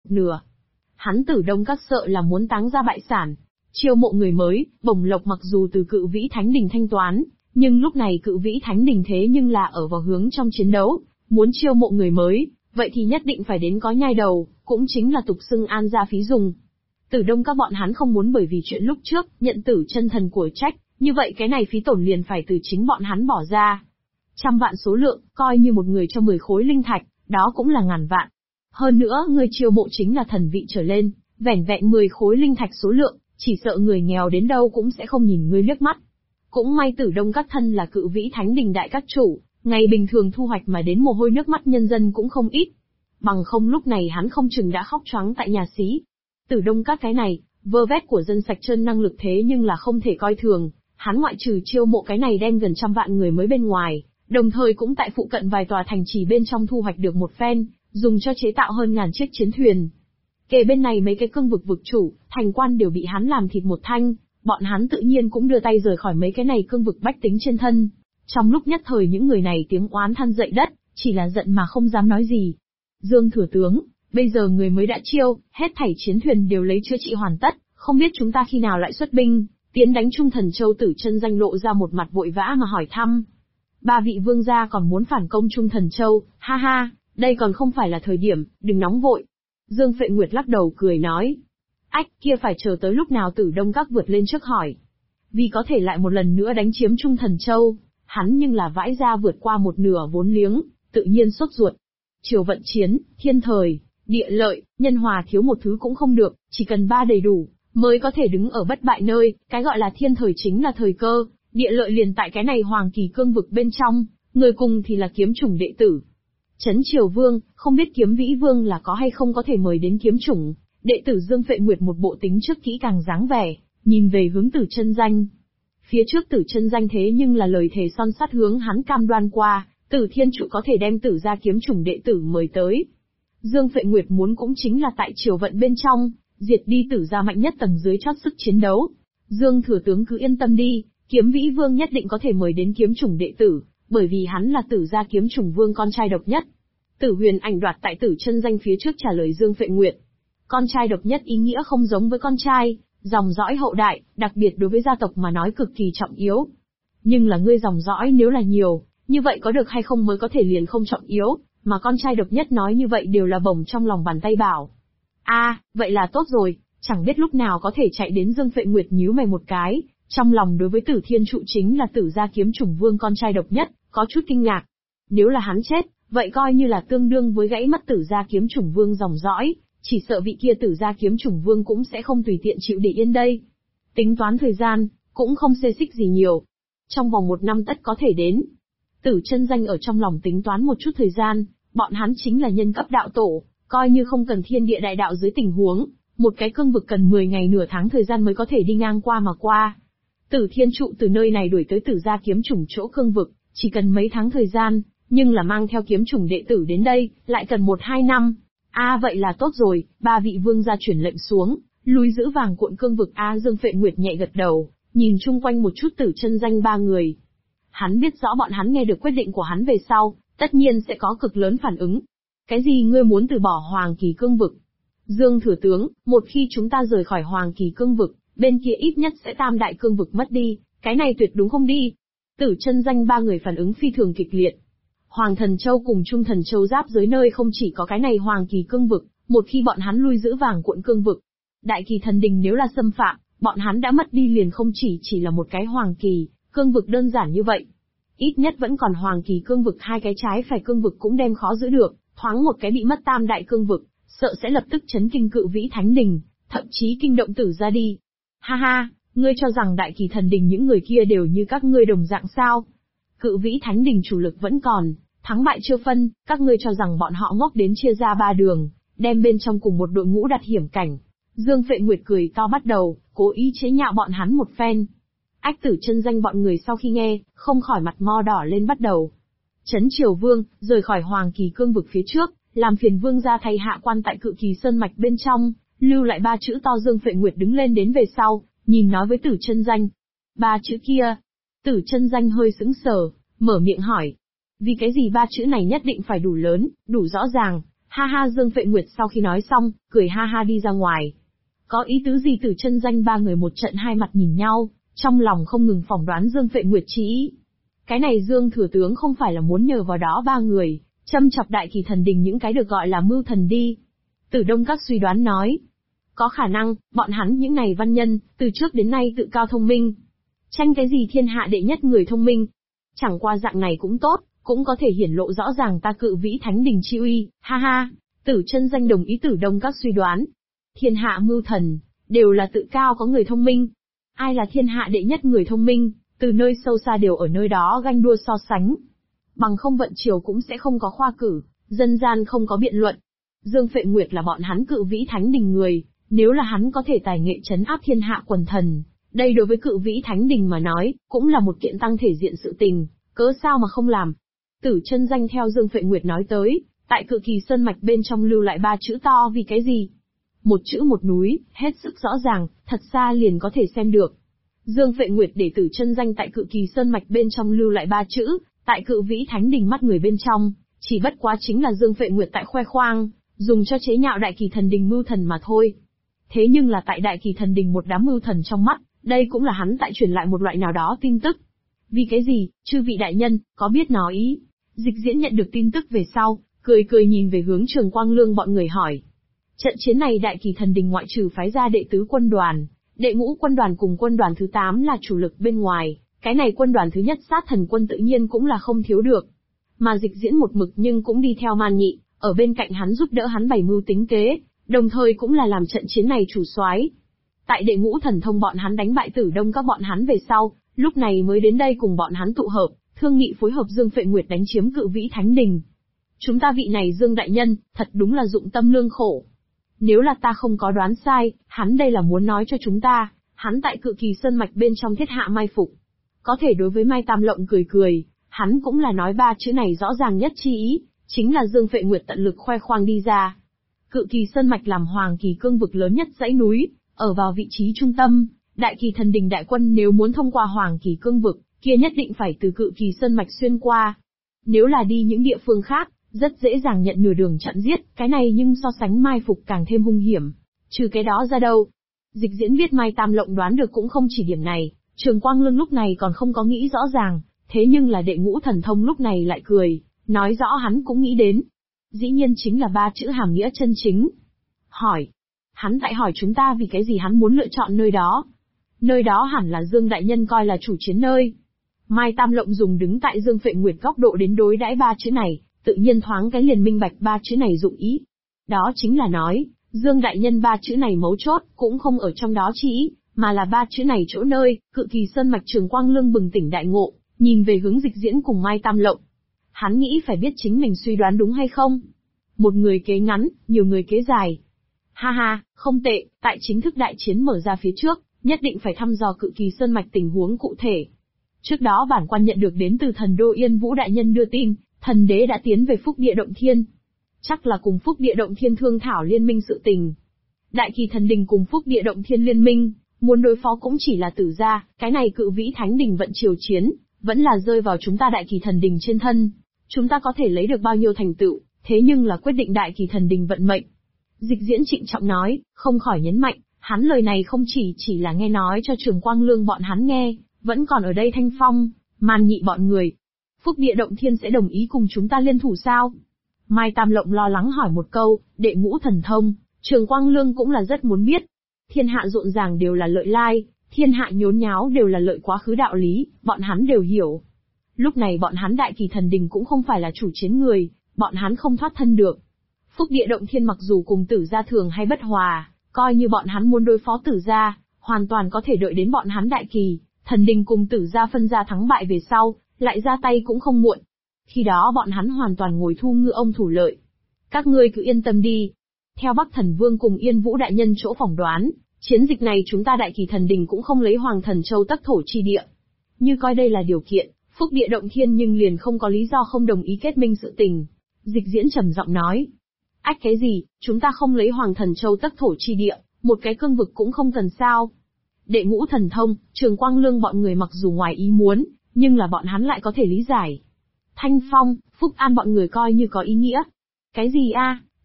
nửa. Hắn Tử Đông Các sợ là muốn táng ra bại sản, chiêu mộ người mới, bổng lộc mặc dù từ Cự Vĩ Thánh Đình thanh toán, nhưng lúc này Cự Vĩ Thánh Đình thế nhưng là ở vào hướng trong chiến đấu, muốn chiêu mộ người mới, vậy thì nhất định phải đến có nhai đầu, cũng chính là tục xưng an gia phí dùng. Tử Đông Các bọn hắn không muốn bởi vì chuyện lúc trước, nhận tử chân thần của trách, như vậy cái này phí tổn liền phải từ chính bọn hắn bỏ ra. 100 vạn số lượng, coi như một người cho 10 khối linh thạch, đó cũng là ngàn vạn. Hơn nữa, người chiêu mộ chính là thần vị trở lên, vẻn vẹn 10 khối linh thạch số lượng, chỉ sợ người nghèo đến đâu cũng sẽ không nhìn ngươi liếc mắt. Cũng may Tử Đông Các thân là Cự Vĩ Thánh Đình đại các chủ, ngày bình thường thu hoạch mà đến mồ hôi nước mắt nhân dân cũng không ít. Bằng không lúc này hắn không chừng đã khóc choáng tại nhà xí. Tử Đông Các cái này, vơ vét của dân sạch trơn năng lực thế nhưng là không thể coi thường, hắn ngoại trừ chiêu mộ cái này đem gần 100 vạn người mới bên ngoài, đồng thời cũng tại phụ cận vài tòa thành trì bên trong thu hoạch được một phen, dùng cho chế tạo hơn ngàn chiếc chiến thuyền. Kể bên này mấy cái cương vực vực chủ, thành quan đều bị hắn làm thịt một thanh, bọn hắn tự nhiên cũng đưa tay rời khỏi mấy cái này cương vực bách tính trên thân. Trong lúc nhất thời những người này tiếng oán than dậy đất, chỉ là giận mà không dám nói gì. Dương Thừa Tướng, bây giờ người mới đã chiêu, hết thảy chiến thuyền đều lấy chữa trị hoàn tất, không biết chúng ta khi nào lại xuất binh, tiến đánh Trung Thần Châu. Tử Chân Danh lộ ra một mặt vội vã mà hỏi thăm. 3 vị vương gia còn muốn phản công Trung Thần Châu, ha ha, đây còn không phải là thời điểm, đừng nóng vội. Dương Phệ Nguyệt lắc đầu cười nói. Ách, kia phải chờ tới lúc nào Tử Đông Các vượt lên trước hỏi. Vì có thể lại một lần nữa đánh chiếm Trung Thần Châu, hắn nhưng là vãi ra vượt qua một nửa vốn liếng, tự nhiên sốt ruột. Triều vận chiến, thiên thời, địa lợi, nhân hòa thiếu một thứ cũng không được, chỉ cần 3 đầy đủ, mới có thể đứng ở bất bại nơi, cái gọi là thiên thời chính là thời cơ, địa lợi liền tại cái này hoàng kỳ cương vực bên trong, người cùng thì là kiếm chủng đệ tử. Trấn Triều Vương, không biết Kiếm Vĩ Vương là có hay không có thể mời đến kiếm chủng, đệ tử Dương Phệ Nguyệt một bộ tính trước kỹ càng dáng vẻ, nhìn về hướng Tử Chân Danh. Phía trước Tử Chân Danh thế nhưng là lời thề son sắt hướng hắn cam đoan qua, Tử Thiên Trụ có thể đem Tử gia kiếm chủng đệ tử mời tới. Dương Phệ Nguyệt muốn cũng chính là tại triều vận bên trong, diệt đi Tử gia mạnh nhất tầng dưới chót sức chiến đấu. Dương Thừa Tướng cứ yên tâm đi, Kiếm Vĩ Vương nhất định có thể mời đến kiếm chủng đệ tử, bởi vì hắn là Tử gia kiếm chủng vương con trai độc nhất. Tử Huyền Ảnh đoạt tại Tử Chân Danh phía trước trả lời Dương Phệ Nguyệt. Con trai độc nhất ý nghĩa không giống với con trai, dòng dõi hậu đại, đặc biệt đối với gia tộc mà nói cực kỳ trọng yếu. Nhưng là ngươi dòng dõi nếu là nhiều, như vậy có được hay không mới có thể liền không trọng yếu, mà con trai độc nhất nói như vậy đều là bổng trong lòng bàn tay bảo. Vậy là tốt rồi, chẳng biết lúc nào có thể chạy đến. Dương Phệ Nguyệt nhíu mày một cái, trong lòng đối với Tử Thiên Trụ chính là Tử gia kiếm chủng vương con trai độc nhất, có chút kinh ngạc. Nếu là hắn chết, vậy coi như là tương đương với gãy mất Tử gia kiếm chủng vương dòng dõi, chỉ sợ vị kia Tử gia kiếm chủng vương cũng sẽ không tùy tiện chịu để yên đây. Tính toán thời gian, cũng không xê xích gì nhiều. Trong vòng 1 năm tất có thể đến. Tử Chân Danh ở trong lòng tính toán một chút thời gian, bọn hắn chính là nhân cấp đạo tổ, coi như không cần thiên địa đại đạo dưới tình huống, một cái cương vực cần 10 ngày nửa tháng thời gian mới có thể đi ngang qua mà qua. Tử Thiên Trụ từ nơi này đuổi tới Tử gia kiếm chủng chỗ cương vực, chỉ cần mấy tháng thời gian, nhưng là mang theo kiếm chủng đệ tử đến đây, lại cần 1-2 năm. Vậy là tốt rồi, 3 vị vương gia chuyển lệnh xuống, lui giữ vàng cuộn cương vực. Dương Phệ Nguyệt nhẹ gật đầu, nhìn chung quanh một chút Tử Chân Danh 3 người. Hắn biết rõ bọn hắn nghe được quyết định của hắn về sau, tất nhiên sẽ có cực lớn phản ứng. Cái gì ngươi muốn từ bỏ Hoàng Kỳ cương vực? Dương Thừa Tướng, một khi chúng ta rời khỏi Hoàng Kỳ cương vực, bên kia ít nhất sẽ tam đại cương vực mất đi, cái này tuyệt đúng không đi? Tử Chân Danh 3 người phản ứng phi thường kịch liệt. Hoàng Thần Châu cùng Trung Thần Châu giáp giới nơi không chỉ có cái này Hoàng Kỳ cương vực, một khi bọn hắn lui giữ vàng cuộn cương vực, Đại Kỳ Thần Đình nếu là xâm phạm, bọn hắn đã mất đi liền không chỉ là một cái Hoàng Kỳ cương vực đơn giản như vậy. Ít nhất vẫn còn Hoàng Kỳ cương vực 2 cái trái phải cương vực cũng đem khó giữ được, thoáng một cái bị mất tam đại cương vực, sợ sẽ lập tức chấn kinh Cự Vĩ Thánh Đình, thậm chí kinh động Tử gia đi. Ha, ngươi cho rằng Đại Kỳ Thần Đình những người kia đều như các ngươi đồng dạng sao? Cự Vĩ Thánh Đình chủ lực vẫn còn, thắng bại chưa phân, các ngươi cho rằng bọn họ ngốc đến chia ra 3 đường, đem bên trong cùng một đội ngũ đặt hiểm cảnh. Dương Phệ Nguyệt cười to bắt đầu, cố ý chế nhạo bọn hắn một phen. Ách Tử Chân Danh bọn người sau khi nghe, không khỏi mặt mo đỏ lên bắt đầu. Trấn Triều Vương, rời khỏi Hoàng Kỳ cương vực phía trước, làm phiền vương gia thay hạ quan tại Cự Kỳ Sơn mạch bên trong, lưu lại 3 chữ to. Dương Phệ Nguyệt đứng lên đến về sau, nhìn nói với Tử Chân Danh. 3 chữ kia. Tử Chân Danh hơi sững sờ, mở miệng hỏi. Vì cái gì 3 chữ này nhất định phải đủ lớn, đủ rõ ràng, Ha ha, Dương Phệ Nguyệt sau khi nói xong, cười ha ha đi ra ngoài. Có ý tứ gì? Tử Chân Danh ba người một trận hai mặt nhìn nhau, trong lòng không ngừng phỏng đoán Dương Phệ Nguyệt chí ý. Cái này Dương thừa tướng không phải là muốn nhờ vào đó ba người, châm chọc Đại Kỳ Thần Đình những cái được gọi là mưu thần đi. Tử Đông Các suy đoán nói. Có khả năng, bọn hắn những này văn nhân, từ trước đến nay tự cao thông minh. Tranh cái gì thiên hạ đệ nhất người thông minh. Chẳng qua dạng này cũng tốt, cũng có thể hiển lộ rõ ràng ta Cự Vĩ Thánh Đình chi uy, ha ha. Tử Chân Danh đồng ý Tử Đông Các suy đoán. Thiên hạ mưu thần, đều là tự cao có người thông minh. Ai là thiên hạ đệ nhất người thông minh, từ nơi sâu xa đều ở nơi đó ganh đua so sánh. Bằng không vận triều cũng sẽ không có khoa cử, dân gian không có biện luận. Dương Phệ Nguyệt là bọn hắn Cự Vĩ Thánh Đình người, nếu là hắn có thể tài nghệ trấn áp thiên hạ quần thần, đây đối với Cự Vĩ Thánh Đình mà nói, cũng là một kiện tăng thể diện sự tình, cớ sao mà không làm. Tử Chân Danh theo Dương Phệ Nguyệt nói tới, tại Cự Kỳ Sơn mạch bên trong lưu lại 3 chữ to vì cái gì? Một chữ một núi, hết sức rõ ràng, thật xa liền có thể xem được. Dương Phệ Nguyệt để Tử Chân Danh tại Cự Kỳ Sơn mạch bên trong lưu lại 3 chữ, tại Cự Vĩ Thánh Đình mắt người bên trong, chỉ bất quá chính là Dương Phệ Nguyệt tại khoe khoang, dùng cho chế nhạo Đại Kỳ Thần Đình mưu thần mà thôi. Thế nhưng là tại Đại Kỳ Thần Đình một đám mưu thần trong mắt, đây cũng là hắn tại truyền lại một loại nào đó tin tức. Vì cái gì, chư vị đại nhân, có biết nó ý? Dịch Diễn nhận được tin tức về sau, cười cười nhìn về hướng Trường Quang Lương bọn người hỏi. Trận chiến này Đại Kỳ Thần Đình ngoại trừ phái ra đệ tứ quân đoàn, đệ ngũ quân đoàn cùng quân đoàn thứ 8 là chủ lực bên ngoài, cái này quân đoàn thứ nhất Sát Thần quân tự nhiên cũng là không thiếu được. Mà Dịch Diễn một mực nhưng cũng đi theo Man Nhị, ở bên cạnh hắn giúp đỡ hắn bày mưu tính kế, đồng thời cũng là làm trận chiến này chủ soái. Tại đệ ngũ thần thông bọn hắn đánh bại Tử Đông Các bọn hắn về sau, lúc này mới đến đây cùng bọn hắn tụ hợp, thương nghị phối hợp Dương Phệ Nguyệt đánh chiếm Cự Vĩ Thánh Đình. Chúng ta vị này Dương đại nhân, thật đúng là dụng tâm lương khổ. Nếu là ta không có đoán sai, hắn đây là muốn nói cho chúng ta, hắn tại Cự Kỳ Sơn mạch bên trong thiết hạ mai phục. Có thể đối với Mai Tam Lộng cười cười, hắn cũng là nói 3 chữ này rõ ràng nhất chi ý, chính là Dương Phệ Nguyệt tận lực khoe khoang đi ra. Cự Kỳ Sơn mạch làm Hoàng Kỳ cương vực lớn nhất dãy núi, ở vào vị trí trung tâm, Đại Kỳ Thần Đình đại quân nếu muốn thông qua Hoàng Kỳ cương vực, kia nhất định phải từ Cự Kỳ Sơn mạch xuyên qua. Nếu là đi những địa phương khác, rất dễ dàng nhận nửa đường chặn giết, cái này nhưng so sánh mai phục càng thêm hung hiểm. Trừ cái đó ra đâu? Dịch Diễn biết Mai Tam Lộng đoán được cũng không chỉ điểm này, Trường Quang Lương lúc này còn không có nghĩ rõ ràng, thế nhưng là đệ ngũ thần thông lúc này lại cười, nói rõ hắn cũng nghĩ đến. Dĩ nhiên chính là 3 chữ hàm nghĩa chân chính. Hỏi. Hắn tại hỏi chúng ta vì cái gì hắn muốn lựa chọn nơi đó. Nơi đó hẳn là Dương đại nhân coi là chủ chiến nơi. Mai Tam Lộng dùng đứng tại Dương Phệ Nguyệt góc độ đến đối đãi 3 chữ này, tự nhiên thoáng cái liền minh bạch 3 chữ này dụng ý. Đó chính là nói, Dương đại nhân 3 chữ này mấu chốt, cũng không ở trong đó chi ý, mà là 3 chữ này chỗ nơi. Cự Kỳ Sơn mạch. Trường Quang Lương bừng tỉnh đại ngộ, nhìn về hướng Dịch Diễn cùng Mai Tam Lộng. Hắn nghĩ phải biết chính mình suy đoán đúng hay không. Một người kế ngắn, nhiều người kế dài. Ha ha, không tệ, tại chính thức đại chiến mở ra phía trước, nhất định phải thăm dò Cự Kỳ Sơn mạch tình huống cụ thể. Trước đó bản quan nhận được đến từ thần đô Yên Vũ đại nhân đưa tin, thần đế đã tiến về Phúc Địa Động Thiên. Chắc là cùng Phúc Địa Động Thiên thương thảo liên minh sự tình. Đại Kỳ Thần Đình cùng Phúc Địa Động Thiên liên minh, muốn đối phó cũng chỉ là Tử gia, cái này Cự Vĩ Thánh Đình vận triều chiến, vẫn là rơi vào chúng ta Đại Kỳ Thần Đình trên thân. Chúng ta có thể lấy được bao nhiêu thành tựu, thế nhưng là quyết định Đại Kỳ Thần Đình vận mệnh. Dịch Diễn trịnh trọng nói, không khỏi nhấn mạnh, hắn lời này không chỉ là nghe nói cho Trường Quang Lương bọn hắn nghe, vẫn còn ở đây Thanh Phong, Man Nhị bọn người. Phúc Địa Động Thiên sẽ đồng ý cùng chúng ta liên thủ sao? Mai Tam Lộng lo lắng hỏi một câu, đệ ngũ thần thông, Trường Quang Lương cũng là rất muốn biết. Thiên hạ rộn ràng đều là lợi lai, thiên hạ nhốn nháo đều là lợi quá khứ đạo lý, bọn hắn đều hiểu. Lúc này bọn hắn Đại Kỳ Thần Đình cũng không phải là chủ chiến người, bọn hắn không thoát thân được. Phúc Địa Động Thiên mặc dù cùng Tử gia thường hay bất hòa, coi như bọn hắn muốn đối phó Tử gia, hoàn toàn có thể đợi đến bọn hắn Đại Kỳ Thần Đình cùng Tử gia phân ra thắng bại về sau, lại ra tay cũng không muộn. Khi đó bọn hắn hoàn toàn ngồi thu ngư ông thủ lợi. Các ngươi cứ yên tâm đi. Theo Bắc Thần Vương cùng Yên Vũ đại nhân chỗ phỏng đoán, chiến dịch này chúng ta Đại Kỳ Thần Đình cũng không lấy Hoàng Thần Châu Tắc Thổ chi địa. Như coi đây là điều kiện, Phúc Địa Động Thiên nhưng liền không có lý do không đồng ý kết minh sự tình. Dịch Diễn trầm giọng nói. Ách cái gì, chúng ta không lấy Hoàng Thần Châu Tắc Thổ chi địa, một cái cương vực cũng không cần sao. Đệ ngũ thần thông, Trường Quang Lương bọn người mặc dù ngoài ý muốn, nhưng là bọn hắn lại có thể lý giải. Thanh Phong, Phúc An bọn người coi như có ý nghĩa. Cái gì a?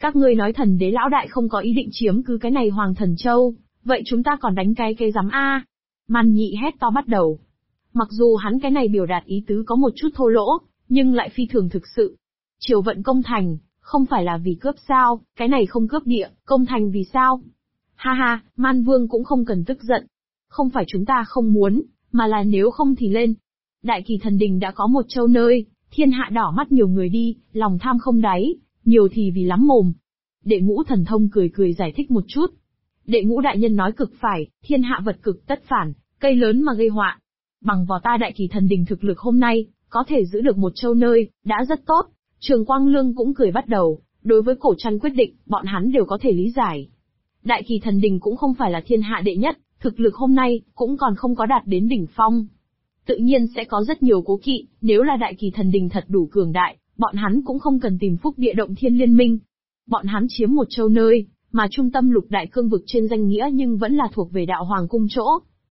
Các ngươi nói thần đế lão đại không có ý định chiếm cứ cái này Hoàng Thần Châu, vậy chúng ta còn đánh cái rắm a? Man Nhị hét to bắt đầu. Mặc dù hắn cái này biểu đạt ý tứ có một chút thô lỗ, nhưng lại phi thường thực sự. Triều vận công thành, không phải là vì cướp sao, cái này không cướp địa, công thành vì sao? Ha ha, Man Vương cũng không cần tức giận. Không phải chúng ta không muốn, mà là nếu không thì lên. Đại Kỳ Thần Đình đã có một châu nơi, thiên hạ đỏ mắt nhiều người đi, lòng tham không đáy, nhiều thì vì lắm mồm. Đệ Ngũ Thần Thông cười cười giải thích một chút. Đệ Ngũ đại nhân nói cực phải, thiên hạ vật cực tất phản, cây lớn mà gây họa. Bằng vào ta Đại Kỳ Thần Đình thực lực hôm nay, có thể giữ được một châu nơi, đã rất tốt. Trường Quang Lương cũng cười bắt đầu, đối với Cổ Trăn quyết định, bọn hắn đều có thể lý giải. Đại Kỳ Thần Đình cũng không phải là thiên hạ đệ nhất, thực lực hôm nay, cũng còn không có đạt đến đỉnh phong. Tự nhiên sẽ có rất nhiều cố kỵ, nếu là Đại Kỳ Thần Đình thật đủ cường đại, bọn hắn cũng không cần tìm Phúc Địa Động Thiên liên minh. Bọn hắn chiếm một châu nơi, mà trung tâm lục đại cương vực trên danh nghĩa nhưng vẫn là thuộc về đạo hoàng cung chỗ.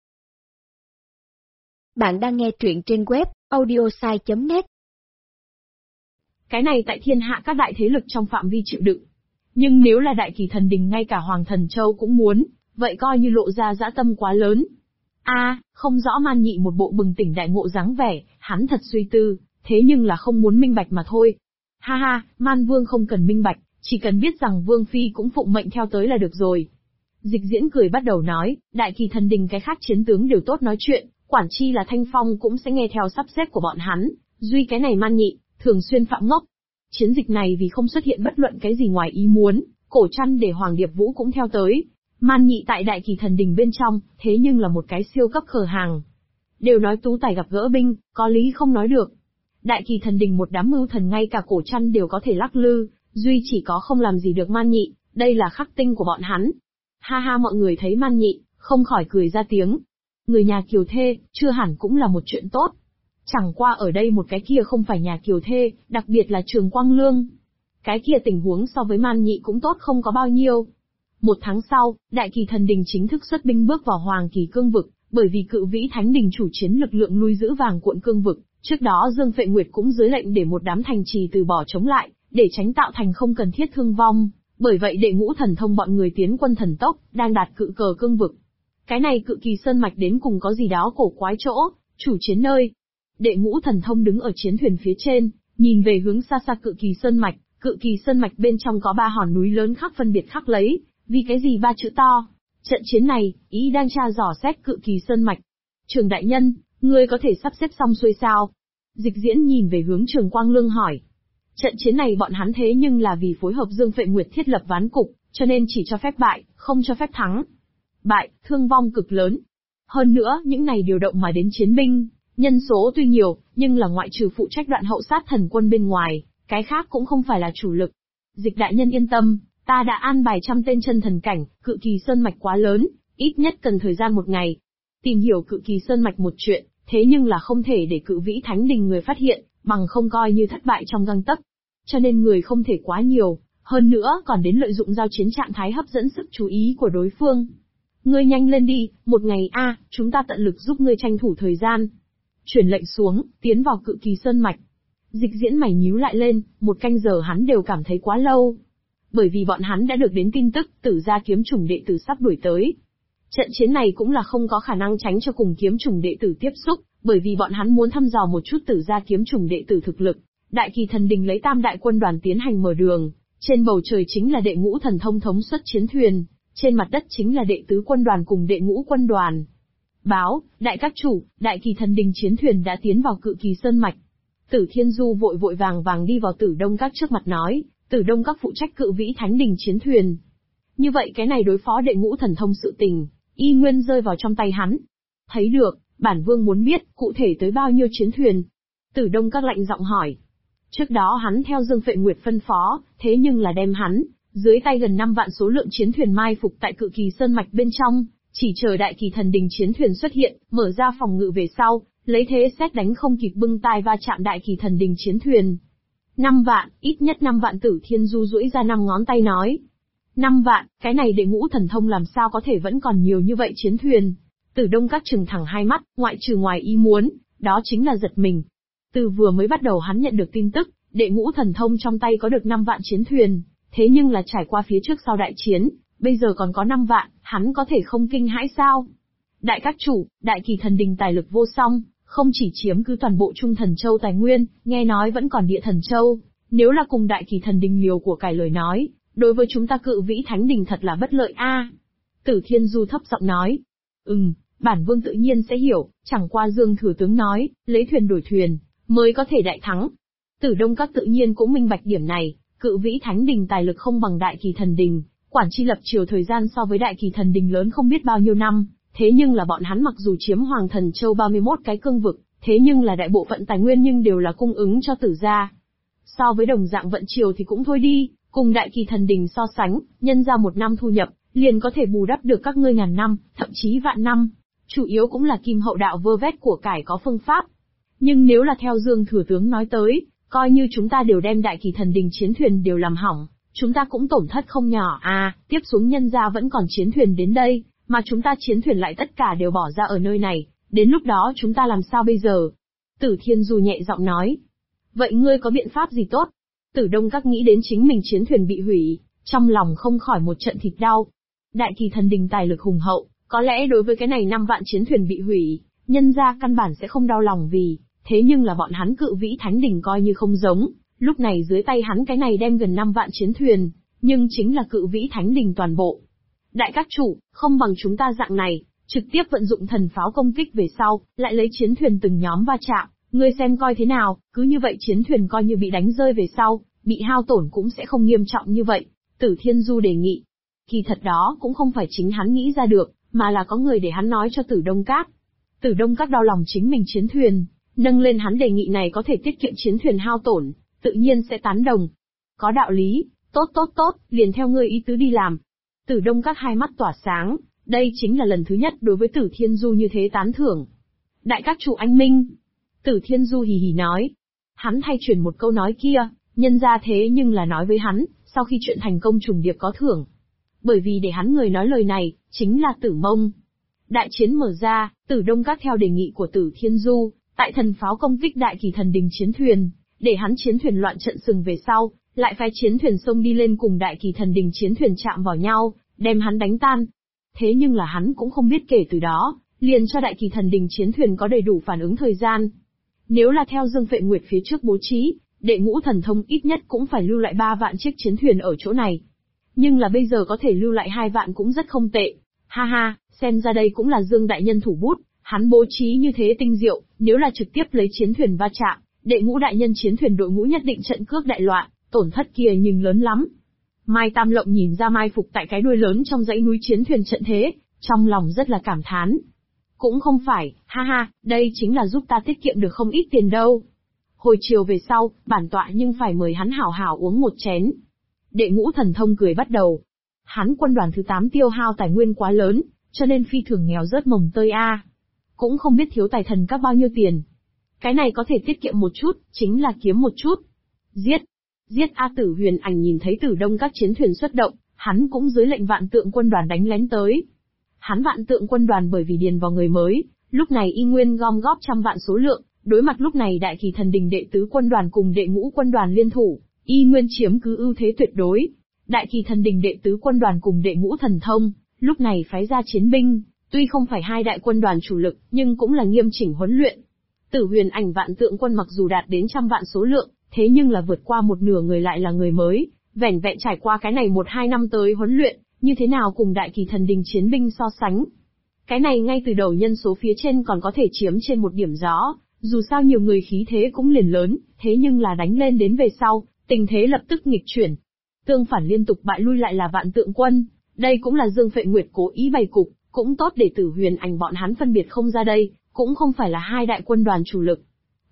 Bạn đang nghe truyện trên web audiosai.net. Cái này tại thiên hạ các đại thế lực trong phạm vi chịu đựng. Nhưng nếu là Đại Kỳ Thần Đình ngay cả Hoàng Thần Châu cũng muốn, vậy coi như lộ ra dã tâm quá lớn. Không rõ Man Nhị một bộ bừng tỉnh đại ngộ dáng vẻ, hắn thật suy tư, thế nhưng là không muốn minh bạch mà thôi. Ha ha, Man Vương không cần minh bạch, chỉ cần biết rằng Vương Phi cũng phụng mệnh theo tới là được rồi. Dịch Diễn cười bắt đầu nói, Đại Kỳ Thần Đình cái khác chiến tướng đều tốt nói chuyện, quản chi là Thanh Phong cũng sẽ nghe theo sắp xếp của bọn hắn, duy cái này Man Nhị, thường xuyên phạm ngốc. Chiến dịch này vì không xuất hiện bất luận cái gì ngoài ý muốn, Cổ Trăn để Hoàng Điệp Vũ cũng theo tới. Man Nhị tại Đại Kỳ Thần Đình bên trong, thế nhưng là một cái siêu cấp khờ hàng. Đều nói tú tài gặp gỡ binh, có lý không nói được. Đại Kỳ Thần Đình một đám mưu thần ngay cả Cổ Trăn đều có thể lắc lư, duy chỉ có không làm gì được Man Nhị, đây là khắc tinh của bọn hắn. Ha ha, mọi người thấy Man Nhị, không khỏi cười ra tiếng. Người nhà kiều thê, chưa hẳn cũng là một chuyện tốt. Chẳng qua ở đây một cái kia không phải nhà kiều thê, đặc biệt là Trường Quang Lương. Cái kia tình huống so với Man Nhị cũng tốt không có bao nhiêu. Một tháng sau, Đại Kỳ Thần Đình chính thức xuất binh bước vào Hoàng Kỳ cương vực, bởi vì Cự Vĩ Thánh Đình chủ chiến lực lượng lui giữ Vàng Cuộn cương vực, trước đó Dương Phệ Nguyệt cũng dưới lệnh để một đám thành trì từ bỏ chống lại, để tránh tạo thành không cần thiết thương vong. Bởi vậy Đệ Ngũ Thần Thông bọn người tiến quân thần tốc, đang đạt cự cờ cương vực. Cái này Cự Kỳ Sơn mạch đến cùng có gì đó cổ quái chỗ, chủ chiến nơi. Đệ Ngũ Thần Thông đứng ở chiến thuyền phía trên, nhìn về hướng xa xa Cự Kỳ Sơn mạch. Cự Kỳ Sơn mạch bên trong có 3 hòn núi lớn khắc phân biệt khắc lấy, vì cái gì 3 chữ to. Trận chiến này, ý đang tra dò xét Cự Kỳ Sơn mạch. Trường đại nhân, ngươi có thể sắp xếp xong xuôi sao? Dịch Diễn nhìn về hướng Trường Quang Lương hỏi. Trận chiến này bọn hắn thế nhưng là vì phối hợp Dương Phệ Nguyệt thiết lập ván cục, cho nên chỉ cho phép bại, không cho phép thắng. Bại, thương vong cực lớn. Hơn nữa, những này điều động mà đến chiến binh, nhân số tuy nhiều, nhưng là ngoại trừ phụ trách đoạn hậu sát thần quân bên ngoài, cái khác cũng không phải là chủ lực. Dịch đại nhân yên tâm, ta đã an bài 100 tên chân thần cảnh, Cự Kỳ Sơn mạch quá lớn, ít nhất cần thời gian 1 ngày. Tìm hiểu Cự Kỳ Sơn mạch một chuyện, thế nhưng là không thể để Cự Vĩ Thánh Đình người phát hiện, bằng không coi như thất bại trong gang tấc. Cho nên người không thể quá nhiều, hơn nữa còn đến lợi dụng giao chiến trạng thái hấp dẫn sức chú ý của đối phương. Ngươi nhanh lên đi, 1 ngày chúng ta tận lực giúp ngươi tranh thủ thời gian. Truyền lệnh xuống, tiến vào Cự Kỳ Sơn mạch. Dịch Diễn mày nhíu lại lên, 1 canh giờ hắn đều cảm thấy quá lâu. Bởi vì bọn hắn đã được đến tin tức, Tử Gia kiếm chủng đệ tử sắp đuổi tới. Trận chiến này cũng là không có khả năng tránh cho cùng kiếm chủng đệ tử tiếp xúc, bởi vì bọn hắn muốn thăm dò một chút Tử Gia kiếm chủng đệ tử thực lực. Đại Kỳ Thần Đình lấy tam đại quân đoàn tiến hành mở đường, trên bầu trời chính là Đệ Ngũ Thần Thông thống xuất chiến thuyền, trên mặt đất chính là Đệ Tứ quân đoàn cùng Đệ Ngũ quân đoàn. Báo, đại các chủ, Đại Kỳ Thần Đình chiến thuyền đã tiến vào Cự Kỳ Sơn mạch. Tử Thiên Du vội vàng đi vào Tử Đông Các trước mặt nói, Tử Đông Các phụ trách Cự Vĩ Thánh Đình chiến thuyền. Như vậy cái này đối phó Đệ Ngũ Thần Thông sự tình, y nguyên rơi vào trong tay hắn. Thấy được, bản vương muốn biết, cụ thể tới bao nhiêu chiến thuyền? Tử Đông Các lạnh giọng hỏi. Trước đó hắn theo Dương Phệ Nguyệt phân phó, thế nhưng là đem hắn, dưới tay gần 5 vạn số lượng chiến thuyền mai phục tại Cự Kỳ Sơn mạch bên trong, chỉ chờ Đại Kỳ Thần Đình chiến thuyền xuất hiện, mở ra phòng ngự về sau, lấy thế xét đánh không kịp bưng tai va chạm Đại Kỳ Thần Đình chiến thuyền. 5 vạn, ít nhất 5 vạn. Tử Thiên Du duỗi ra 5 ngón tay nói. 5 vạn, cái này Đệ Ngũ Thần Thông làm sao có thể vẫn còn nhiều như vậy chiến thuyền? Tử Đông Các trừng thẳng hai mắt, ngoại trừ ngoài ý muốn, đó chính là giật mình. Từ vừa mới bắt đầu hắn nhận được tin tức, Đệ Ngũ Thần Thông trong tay có được 5 vạn chiến thuyền, thế nhưng là trải qua phía trước sau đại chiến, bây giờ còn có 5 vạn, hắn có thể không kinh hãi sao? Đại các chủ, Đại Kỳ Thần Đình tài lực vô song, không chỉ chiếm cứ toàn bộ Trung Thần Châu tài nguyên, nghe nói vẫn còn Địa Thần Châu. Nếu là cùng Đại Kỳ Thần Đình liều của cải lời nói, đối với chúng ta Cự Vĩ Thánh Đình thật là bất lợi a. Tử Thiên Du thấp giọng nói. Bản vương tự nhiên sẽ hiểu, chẳng qua Dương Thừa Tướng nói, lấy thuyền đổi thuyền, mới có thể đại thắng. Tử Đông Các tự nhiên cũng minh bạch điểm này, Cự Vĩ Thánh Đình tài lực không bằng Đại Kỳ Thần Đình, quản chi lập triều thời gian so với Đại Kỳ Thần Đình lớn không biết bao nhiêu năm, thế nhưng là bọn hắn mặc dù chiếm Hoàng Thần Châu 31 cái cương vực, thế nhưng là đại bộ phận tài nguyên nhưng đều là cung ứng cho Tử gia. So với đồng dạng vận triều thì cũng thôi đi, cùng Đại Kỳ Thần Đình so sánh, nhân ra 1 năm thu nhập, liền có thể bù đắp được các ngươi ngàn năm, thậm chí vạn năm. Chủ yếu cũng là Kim Hậu đạo vơ vét của cải có phương pháp. Nhưng nếu là theo Dương Thừa Tướng nói tới, coi như chúng ta đều đem Đại Kỳ Thần Đình chiến thuyền đều làm hỏng, chúng ta cũng tổn thất không nhỏ à, tiếp xuống nhân gia vẫn còn chiến thuyền đến đây, mà chúng ta chiến thuyền lại tất cả đều bỏ ra ở nơi này, đến lúc đó chúng ta làm sao bây giờ? Tử Thiên Du nhẹ giọng nói. Vậy ngươi có biện pháp gì tốt? Tử Đông Các nghĩ đến chính mình chiến thuyền bị hủy, trong lòng không khỏi một trận thịt đau. Đại Kỳ Thần Đình tài lực hùng hậu, có lẽ đối với cái này 5 vạn chiến thuyền bị hủy, nhân gia căn bản sẽ không đau lòng vì, thế nhưng là bọn hắn Cự Vĩ Thánh Đình coi như không giống, lúc này dưới tay hắn cái này đem gần 5 vạn chiến thuyền, nhưng chính là Cự Vĩ Thánh Đình toàn bộ. Đại các chủ, không bằng chúng ta dạng này, trực tiếp vận dụng thần pháo công kích về sau, lại lấy chiến thuyền từng nhóm va chạm, ngươi xem coi thế nào, cứ như vậy chiến thuyền coi như bị đánh rơi về sau, bị hao tổn cũng sẽ không nghiêm trọng như vậy. Tử Thiên Du đề nghị. Kỳ thật đó cũng không phải chính hắn nghĩ ra được, mà là có người để hắn nói cho Tử Đông Các. Tử Đông Các đau lòng chính mình chiến thuyền, nâng lên hắn đề nghị này có thể tiết kiệm chiến thuyền hao tổn, tự nhiên sẽ tán đồng. Có đạo lý, tốt, liền theo ngươi ý tứ đi làm. Tử Đông Các hai mắt tỏa sáng, đây chính là lần thứ nhất đối với Tử Thiên Du như thế tán thưởng. Đại các chủ anh minh. Tử Thiên Du hì hì nói. Hắn thay chuyển một câu nói kia, nhân ra thế nhưng là nói với hắn, sau khi chuyện thành công trùng điệp có thưởng. Bởi vì để hắn người nói lời này, chính là Tử Mông. Đại chiến mở ra, Tử Đông Các theo đề nghị của Tử Thiên Du, tại thần pháo công kích Đại Kỳ Thần Đình chiến thuyền, để hắn chiến thuyền loạn trận sừng về sau, lại phái chiến thuyền sông đi lên cùng Đại Kỳ Thần Đình chiến thuyền chạm vào nhau, đem hắn đánh tan. Thế nhưng là hắn cũng không biết kể từ đó, liền cho Đại Kỳ Thần Đình chiến thuyền có đầy đủ phản ứng thời gian. Nếu là theo Dương Phệ Nguyệt phía trước bố trí, Đệ Ngũ Thần Thông ít nhất cũng phải lưu lại 3 vạn chiếc chiến thuyền ở chỗ này. Nhưng là bây giờ có thể lưu lại 2 vạn cũng rất không tệ. Ha ha, xem ra đây cũng là Dương đại nhân thủ bút, hắn bố trí như thế tinh diệu, nếu là trực tiếp lấy chiến thuyền va chạm, Đệ Ngũ đại nhân chiến thuyền đội ngũ nhất định trận cước đại loạn, tổn thất kia nhưng lớn lắm. Mai Tam Lộng nhìn ra mai phục tại cái đuôi lớn trong dãy núi chiến thuyền trận thế, trong lòng rất là cảm thán. Cũng không phải, ha ha, đây chính là giúp ta tiết kiệm được không ít tiền đâu. Hồi chiều về sau, bản tọa nhưng phải mời hắn hảo hảo uống một chén. Đệ Ngũ Thần Thông cười bắt đầu. Hắn quân đoàn thứ 8 tiêu hao tài nguyên quá lớn, cho nên phi thường nghèo rớt mồng tơi a. Cũng không biết thiếu tài thần các bao nhiêu tiền. Cái này có thể tiết kiệm một chút, chính là kiếm một chút. Giết A. Tử Huyền Ảnh nhìn thấy Tử Đông Các chiến thuyền xuất động, hắn cũng dưới lệnh Vạn Tượng quân đoàn đánh lén tới. Hắn Vạn Tượng quân đoàn bởi vì điền vào người mới, lúc này y nguyên gom góp trăm vạn số lượng, đối mặt lúc này Đại Kỳ Thần Đình đệ tứ quân đoàn cùng Đệ Ngũ quân đoàn liên thủ, y nguyên chiếm cứ ưu thế tuyệt đối. Đại Kỳ Thần Đình đệ tứ quân đoàn cùng Đệ Ngũ Thần Thông, lúc này phái ra chiến binh, tuy không phải hai đại quân đoàn chủ lực, nhưng cũng là nghiêm chỉnh huấn luyện. Tử Huyền Ảnh Vạn Tượng quân mặc dù đạt đến trăm vạn số lượng, thế nhưng là vượt qua một nửa người lại là người mới, vẻn vẹn trải qua cái này 1-2 năm tới huấn luyện, như thế nào cùng Đại Kỳ Thần Đình chiến binh so sánh. Cái này ngay từ đầu nhân số phía trên còn có thể chiếm trên một điểm gió, dù sao nhiều người khí thế cũng liền lớn, thế nhưng là đánh lên đến về sau, tình thế lập tức nghịch chuyển. Tương phản liên tục bại lui lại là Vạn Tượng quân, đây cũng là Dương Phệ Nguyệt cố ý bày cục, cũng tốt để Tử Huyền Ảnh bọn hắn phân biệt không ra đây, cũng không phải là hai đại quân đoàn chủ lực.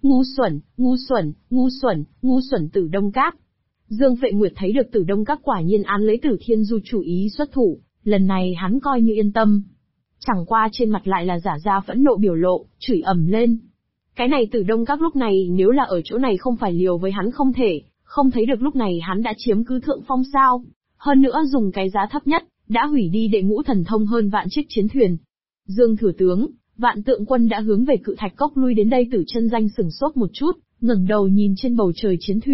Ngu xuẩn Tử Đông Các. Dương Phệ Nguyệt thấy được Tử Đông Các quả nhiên án lấy Tử Thiên Du chủ ý xuất thủ, lần này hắn coi như yên tâm. Chẳng qua trên mặt lại là giả ra phẫn nộ biểu lộ, chửi ầm lên. Cái này Tử Đông Các lúc này nếu là ở chỗ này không phải liều với hắn không thể, không thấy được lúc này hắn đã chiếm cứ thượng phong sao. Hơn nữa dùng cái giá thấp nhất, đã hủy đi Đệ Ngũ Thần Thông hơn vạn chiếc chiến thuyền. Dương Thừa Tướng, Vạn Tượng quân đã hướng về Cự Thạch Cốc lui đến đây. Tử Chân Danh sửng sốt một chút, ngẩng đầu nhìn trên bầu trời chiến thuyền,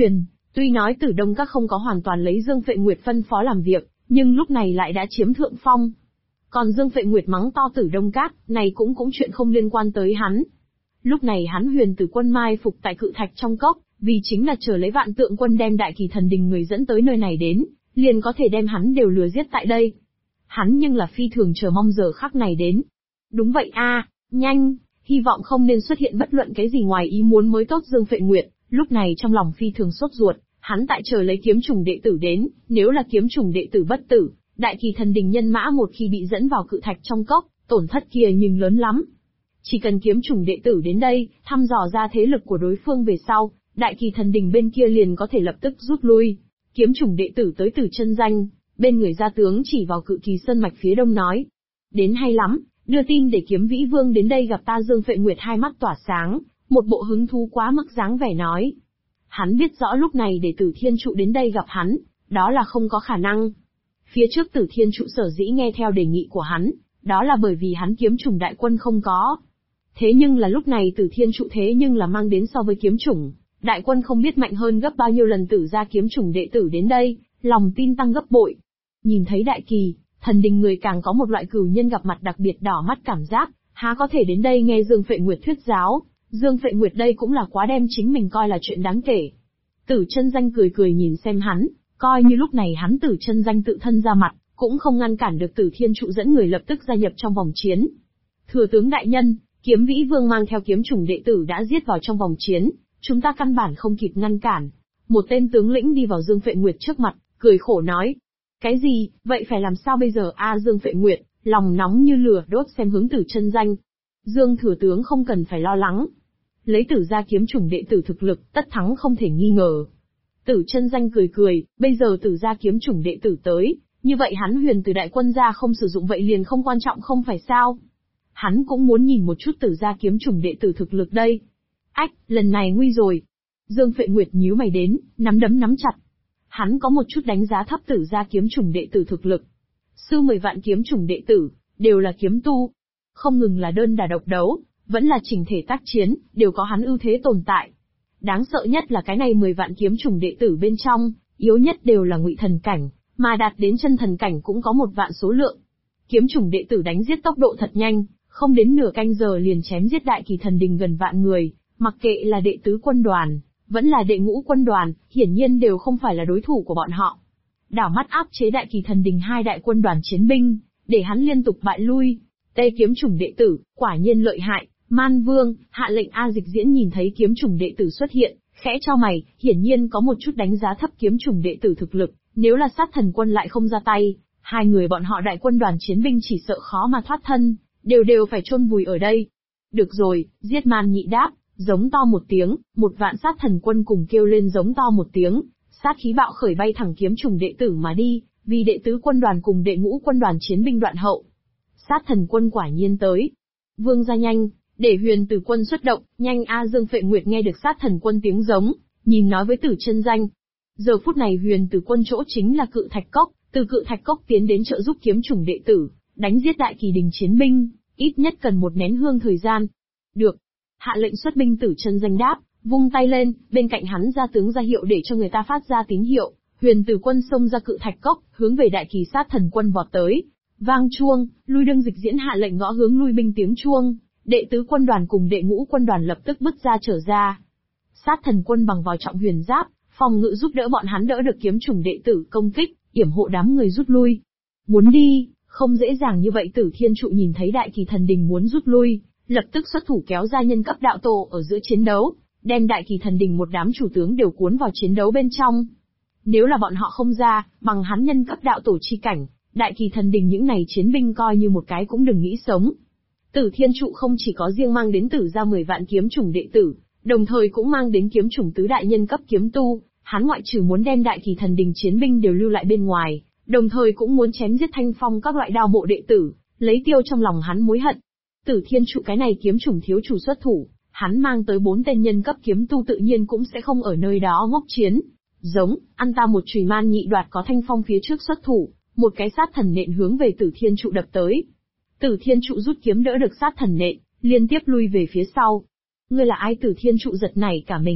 Tuy nói Tử Đông Các không có hoàn toàn lấy Dương Phệ Nguyệt phân phó làm việc, nhưng lúc này lại đã chiếm thượng phong. Còn Dương Phệ Nguyệt mắng to Tử Đông Các, này cũng chuyện không liên quan tới hắn. Lúc này hắn Huyền Tử Quân mai phục tại cự thạch trong cốc, vì chính là chờ lấy Vạn Tượng Quân đem Đại Kỳ Thần Đình người dẫn tới nơi này đến, liền có thể đem hắn đều lừa giết tại đây. Hắn nhưng là phi thường chờ mong giờ khắc này đến. Đúng vậy a, nhanh, hy vọng không nên xuất hiện bất luận cái gì ngoài ý muốn mới tốt. Dương Phệ Nguyệt lúc này trong lòng phi thường sốt ruột, hắn tại chờ lấy kiếm trùng đệ tử đến, nếu là kiếm trùng đệ tử bất tử, Đại Kỳ Thần Đình nhân mã một khi bị dẫn vào cự thạch trong cốc, tổn thất kia nhưng lớn lắm. Chỉ cần kiếm trùng đệ tử đến đây, thăm dò ra thế lực của đối phương về sau, Đại Kỳ Thần Đình bên kia liền có thể lập tức rút lui. Kiếm trùng đệ tử tới Tử Chân Danh, bên người gia tướng chỉ vào Cự Kỳ Sơn mạch phía đông nói: "Đến hay lắm, đưa tin để Kiếm Vĩ Vương đến đây gặp ta." Dương Phệ Nguyệt hai mắt tỏa sáng, một bộ hứng thú quá mức dáng vẻ nói. Hắn biết rõ lúc này để Tử Thiên Trụ đến đây gặp hắn, đó là không có khả năng. Phía trước Tử Thiên Trụ sở dĩ nghe theo đề nghị của hắn, đó là bởi vì hắn kiếm chủng đại quân không có. Thế nhưng là lúc này Tử Thiên Trụ thế nhưng là mang đến so với kiếm chủng đại quân không biết mạnh hơn gấp bao nhiêu lần Tử gia kiếm chủng đệ tử đến đây, lòng tin tăng gấp bội. Nhìn thấy Đại Kỳ Thần Đình người càng có một loại cửu nhân gặp mặt đặc biệt đỏ mắt cảm giác, há có thể đến đây nghe Dương Phệ Nguyệt thuyết giáo. Dương Phệ Nguyệt đây cũng là quá đem chính mình coi là chuyện đáng kể. Tử Chân Danh cười cười nhìn xem hắn, coi như lúc này hắn Tử Chân Danh tự thân ra mặt, cũng không ngăn cản được Tử Thiên Trụ dẫn người lập tức gia nhập trong vòng chiến. Thừa tướng đại nhân, Kiếm Vĩ Vương mang theo kiếm chủng đệ tử đã giết vào trong vòng chiến, chúng ta căn bản không kịp ngăn cản. Một tên tướng lĩnh đi vào Dương Phệ Nguyệt trước mặt, cười khổ nói. Cái gì, vậy phải làm sao bây giờ a? Dương Phệ Nguyệt, lòng nóng như lửa đốt xem hướng Tử Chân Danh. Dương thừa tướng không cần phải lo lắng. Lấy Tử gia kiếm chủng đệ tử thực lực, tất thắng không thể nghi ngờ. Tử Chân Danh cười cười, bây giờ Tử gia kiếm chủng đệ tử tới, như vậy hắn Huyền Tử đại quân gia không sử dụng vậy liền không quan trọng không phải sao? Hắn cũng muốn nhìn một chút Tử gia kiếm chủng đệ tử thực lực đây. Ách, lần này nguy rồi. Dương Phệ Nguyệt nhíu mày đến, nắm đấm nắm chặt. Hắn có một chút đánh giá thấp Tử gia kiếm chủng đệ tử thực lực. Sư 10 vạn kiếm chủng đệ tử, đều là kiếm tu. Không ngừng là đơn đả độc đấu, vẫn là chỉnh thể tác chiến, đều có hắn ưu thế tồn tại. Đáng sợ nhất là cái này 10 vạn kiếm chủng đệ tử bên trong, yếu nhất đều là ngụy thần cảnh, mà đạt đến chân thần cảnh cũng có 1 vạn số lượng. Kiếm chủng đệ tử đánh giết tốc độ thật nhanh, không đến nửa canh giờ liền chém giết Đại Kỳ Thần Đình gần vạn người, mặc kệ là đệ tứ quân đoàn, vẫn là đệ ngũ quân đoàn, hiển nhiên đều không phải là đối thủ của bọn họ. Đảo mắt áp chế Đại Kỳ Thần Đình 2 đại quân đoàn chiến binh, để hắn liên tục bại lui. Tê kiếm chủng đệ tử, quả nhiên lợi hại. Man Vương, hạ lệnh A Dịch Diễn nhìn thấy kiếm chủng đệ tử xuất hiện, khẽ chau mày, hiển nhiên có một chút đánh giá thấp kiếm chủng đệ tử thực lực, nếu là sát thần quân lại không ra tay, hai người bọn họ đại quân đoàn chiến binh chỉ sợ khó mà thoát thân, đều phải chôn vùi ở đây. Được rồi, giết Man Nhị đáp, giống to một tiếng, 1 vạn sát thần quân cùng kêu lên giống to một tiếng, sát khí bạo khởi bay thẳng kiếm chủng đệ tử mà đi, vì đệ tứ quân đoàn cùng đệ ngũ quân đoàn chiến binh đoạn hậu. Sát thần quân quả nhiên tới. Vương ra nhanh, để Huyền Tử quân xuất động, nhanh a. Dương Phệ Nguyệt nghe được sát thần quân tiếng giống, nhìn nói với Tử Chân Danh. Giờ phút này Huyền Tử quân chỗ chính là Cự Thạch Cốc, từ Cự Thạch Cốc tiến đến trợ giúp kiếm chủng đệ tử, đánh giết Đại Kỳ Đình chiến binh, ít nhất cần 1 nén hương thời gian. Được. Hạ lệnh xuất binh. Tử Chân Danh đáp, vung tay lên, bên cạnh hắn ra tướng ra hiệu để cho người ta phát ra tín hiệu. Huyền Tử quân xông ra Cự Thạch Cốc, hướng về Đại Kỳ sát thần quân vọt tới. Vang chuông, lui đương Dịch Diễn hạ lệnh gõ hướng lui binh tiếng chuông. Đệ tứ quân đoàn cùng đệ ngũ quân đoàn lập tức bứt ra trở ra. Sát thần quân bằng vào trọng huyền giáp, phòng ngự giúp đỡ bọn hắn đỡ được kiếm chủng đệ tử công kích, yểm hộ đám người rút lui. Muốn đi, không dễ dàng như vậy. Tử Thiên Trụ nhìn thấy Đại Kỳ Thần Đình muốn rút lui, lập tức xuất thủ kéo ra nhân cấp đạo tổ ở giữa chiến đấu, đem Đại Kỳ Thần Đình một đám chủ tướng đều cuốn vào chiến đấu bên trong. Nếu là bọn họ không ra, bằng hắn nhân cấp đạo tổ chi cảnh, Đại Kỳ Thần Đình những này chiến binh coi như một cái cũng đừng nghĩ sống. Tử Thiên Trụ không chỉ có riêng mang đến Tử gia 10 vạn kiếm chủng đệ tử, đồng thời cũng mang đến kiếm chủng tứ đại nhân cấp kiếm tu, hắn ngoại trừ muốn đem Đại Kỳ Thần Đình chiến binh đều lưu lại bên ngoài, đồng thời cũng muốn chém giết thanh phong các loại đao mộ đệ tử, lấy tiêu trong lòng hắn mối hận. Tử Thiên Trụ cái này kiếm chủng thiếu chủ xuất thủ, hắn mang tới 4 tên nhân cấp kiếm tu tự nhiên cũng sẽ không ở nơi đó ngốc chiến. Giống, ăn ta một chùy. Man Nhị đoạt có thanh phong phía trước xuất thủ, một cái sát thần nện hướng về Tử Thiên Trụ đập tới. Tử Thiên Trụ rút kiếm đỡ được sát thần nện, liên tiếp lui về phía sau. Ngươi là ai? Tử Thiên Trụ giật nảy cả mình,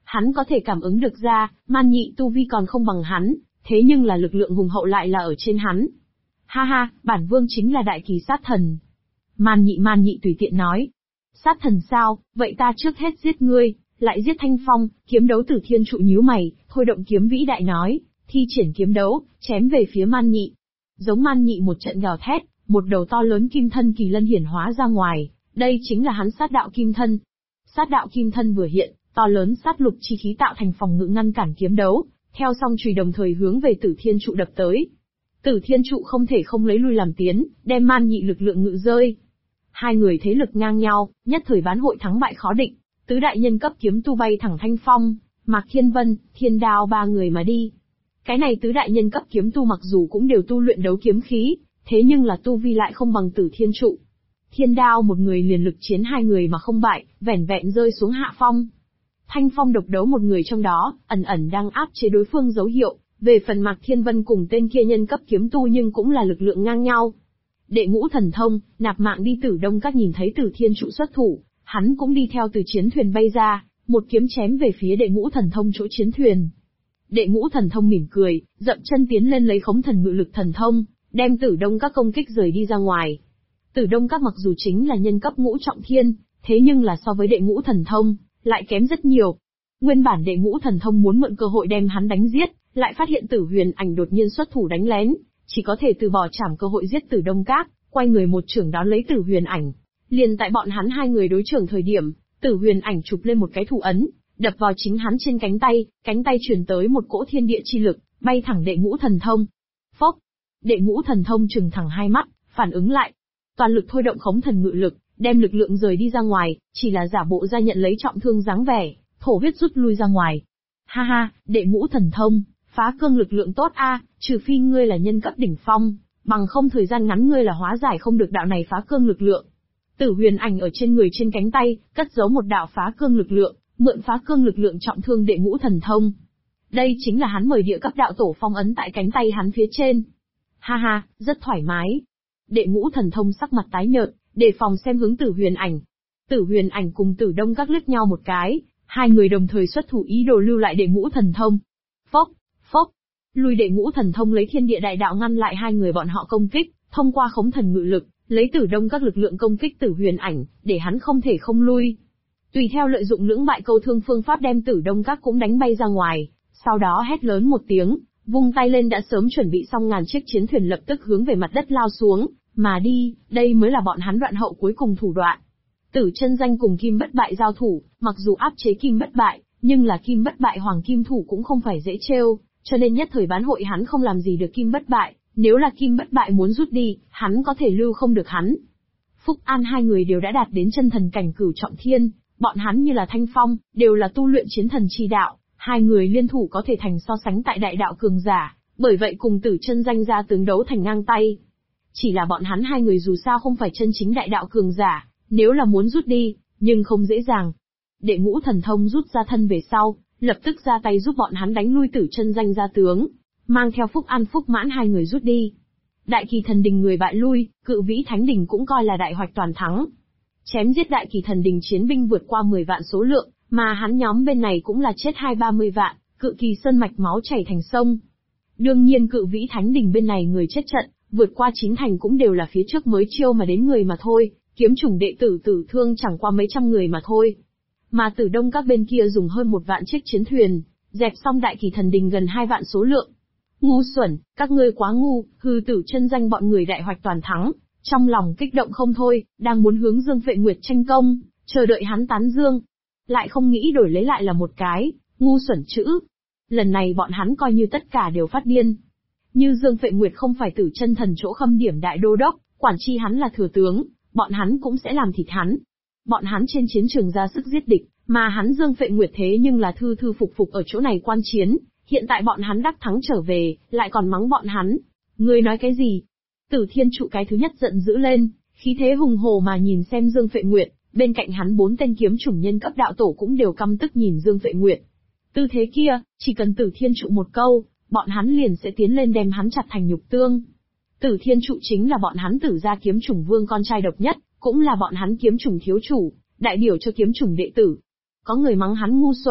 Hắn có thể cảm ứng được ra, Man Nhị tu vi còn không bằng hắn, thế nhưng là lực lượng hùng hậu lại là ở trên hắn. Ha ha, bản vương chính là đại kỳ sát thần. Man Nhị tùy tiện nói. Sát thần sao, vậy ta trước hết giết ngươi, lại giết Thanh Phong. Kiếm đấu Tử Thiên Trụ nhíu mày, thôi động kiếm vĩ đại nói, thi triển kiếm đấu, chém về phía Man Nhị. Giống Man Nhị một trận gào thét, một đầu to lớn kim thân kỳ lân hiển hóa ra ngoài, đây chính là hắn sát đạo kim thân. Sát đạo kim thân vừa hiện, to lớn sát lục chi khí tạo thành phòng ngự ngăn cản kiếm đấu, theo song chùy đồng thời hướng về Tử Thiên Trụ đập tới. Tử Thiên Trụ không thể không lấy lui làm tiến, đem Man Nhị lực lượng ngự rơi. Hai người thế lực ngang nhau, nhất thời bán hội thắng bại khó định, tứ đại nhân cấp kiếm tu bay thẳng Thanh Phong, Mạc Thiên Vân, Thiên Đao ba người mà đi. Cái này tứ đại nhân cấp kiếm tu mặc dù cũng đều tu luyện đấu kiếm khí, thế nhưng là tu vi lại không bằng Tử Thiên Trụ. Thiên Đao một người liền lực chiến hai người mà không bại, vẻn vẹn rơi xuống hạ phong. Thanh Phong độc đấu một người trong đó, ẩn ẩn đang áp chế đối phương dấu hiệu, về phần Mạc Thiên Vân cùng tên kia nhân cấp kiếm tu nhưng cũng là lực lượng ngang nhau. Đệ ngũ thần thông, nạp mạng đi Tử Đông Các nhìn thấy Tử Thiên Trụ xuất thủ, hắn cũng đi theo từ chiến thuyền bay ra, một kiếm chém về phía đệ ngũ thần thông chỗ chiến thuyền. Đệ ngũ thần thông mỉm cười, dậm chân tiến lên lấy khống thần ngự lực thần thông, đem Tử Đông Các công kích rời đi ra ngoài. Tử Đông Các mặc dù chính là nhân cấp ngũ trọng thiên, thế nhưng là so với đệ ngũ thần thông, lại kém rất nhiều. Nguyên bản đệ ngũ thần thông muốn mượn cơ hội đem hắn đánh giết, lại phát hiện Tử Huyền Ảnh đột nhiên xuất thủ đánh lén, chỉ có thể từ bỏ trảm cơ hội giết Tử Đông Các, quay người một chưởng đón lấy Tử Huyền Ảnh. Liền tại bọn hắn hai người đối chưởng thời điểm, Tử Huyền Ảnh chụp lên một cái thủ ấn, đập vào chính hắn trên cánh tay truyền tới một cỗ thiên địa chi lực, bay thẳng đệ ngũ thần thông. Phốc! Đệ ngũ thần thông trừng thẳng hai mắt, phản ứng lại. Toàn lực thôi động khống thần ngự lực, đem lực lượng rời đi ra ngoài, chỉ là giả bộ ra nhận lấy trọng thương dáng vẻ, thổ huyết rút lui ra ngoài. Ha ha, đệ ngũ thần thông, phá cương lực lượng tốt a, trừ phi ngươi là nhân cấp đỉnh phong, bằng không thời gian ngắn ngươi là hóa giải không được đạo này phá cương lực lượng. Tử Huyền Ảnh ở trên người trên cánh tay, cất giấu một đạo phá cương lực lượng, mượn phá cương lực lượng trọng thương đệ ngũ thần thông. Đây chính là hắn mời địa cấp đạo tổ phong ấn tại cánh tay hắn phía trên. Ha ha, rất thoải mái. Đệ ngũ thần thông sắc mặt tái nhợt, đề phòng xem hướng Tử Huyền Ảnh. Tử Huyền Ảnh cùng Tử Đông Các liếc nhau một cái, hai người đồng thời xuất thủ ý đồ lưu lại đệ ngũ thần thông. Phốc, phốc, lùi đệ ngũ thần thông lấy thiên địa đại đạo ngăn lại hai người bọn họ công kích, thông qua khống thần ngự lực, lấy Tử Đông Các lực lượng công kích Tử Huyền Ảnh, để hắn không thể không lui. Tùy theo lợi dụng lưỡng bại câu thương phương pháp đem Tử Đông Các cũng đánh bay ra ngoài, sau đó hét lớn một tiếng, vung tay lên đã sớm chuẩn bị xong ngàn chiếc chiến thuyền lập tức hướng về mặt đất lao xuống, mà đi, đây mới là bọn hắn đoạn hậu cuối cùng thủ đoạn. Tử Chân Danh cùng Kim Bất Bại giao thủ, mặc dù áp chế Kim Bất Bại, nhưng là Kim Bất Bại hoàng kim thủ cũng không phải dễ trêu, cho nên nhất thời bán hội hắn không làm gì được Kim Bất Bại, nếu là Kim Bất Bại muốn rút đi, hắn có thể lưu không được hắn. Phúc An hai người đều đã đạt đến chân thần cảnh cửu trọng thiên, bọn hắn như là Thanh Phong, đều là tu luyện chiến thần chi đạo, hai người liên thủ có thể thành so sánh tại đại đạo cường giả, bởi vậy cùng Tử Chân Danh ra tướng đấu thành ngang tay. Chỉ là bọn hắn hai người dù sao không phải chân chính đại đạo cường giả, nếu là muốn rút đi, nhưng không dễ dàng. Đệ ngũ thần thông rút ra thân về sau, lập tức ra tay giúp bọn hắn đánh lui Tử Chân Danh ra tướng, mang theo Phúc An Phúc Mãn hai người rút đi. Đại Kỳ Thần Đình người bại lui, Cự Vĩ Thánh Đình cũng coi là đại hoạch toàn thắng. Chém giết Đại Kỳ Thần Đình chiến binh vượt qua 10 vạn số lượng, mà hắn nhóm bên này cũng là chết 20-30 vạn, Cự Kỳ Sơn mạch máu chảy thành sông. Đương nhiên Cự Vĩ Thánh Đình bên này người chết trận, vượt qua 9 thành cũng đều là phía trước mới chiêu mà đến người mà thôi, kiếm chủng đệ tử tử thương chẳng qua mấy trăm người mà thôi. Mà Tử Đông Các bên kia dùng hơn 1 vạn chiếc chiến thuyền, dẹp xong Đại Kỳ Thần Đình gần 2 vạn số lượng. Ngu xuẩn, các ngươi quá ngu, hư Tử Chân Danh bọn người đại hoạch toàn thắng, trong lòng kích động không thôi, đang muốn hướng Dương Phệ Nguyệt tranh công, chờ đợi hắn tán dương. Lại không nghĩ đổi lấy lại là một cái, ngu xuẩn chữ. Lần này bọn hắn coi như tất cả đều phát điên. Như Dương Phệ Nguyệt không phải Tử Chân Thần chỗ khâm điểm đại đô đốc, quản chi hắn là thừa tướng, bọn hắn cũng sẽ làm thịt hắn. Bọn hắn trên chiến trường ra sức giết địch, mà hắn Dương Phệ Nguyệt thế nhưng là thư thư phục phục ở chỗ này quan chiến, hiện tại bọn hắn đắc thắng trở về, lại còn mắng bọn hắn. Ngươi nói cái gì? Tử Thiên Trụ cái thứ nhất giận dữ lên, khí thế hùng hồ mà nhìn xem Dương Phệ Nguyệt, bên cạnh hắn 4 tên kiếm chủng nhân cấp đạo tổ cũng đều căm tức nhìn Dương Phệ Nguyệt. Tư thế kia, chỉ cần Tử Thiên Trụ một câu, bọn hắn liền sẽ tiến lên đem hắn chặt thành nhục tương. Tử Thiên Trụ chính là bọn hắn Tử gia kiếm chủng vương con trai độc nhất, cũng là bọn hắn kiếm chủng thiếu chủ, đại biểu cho kiếm chủng đệ tử. Có người mắng hắn ngu xuẩn,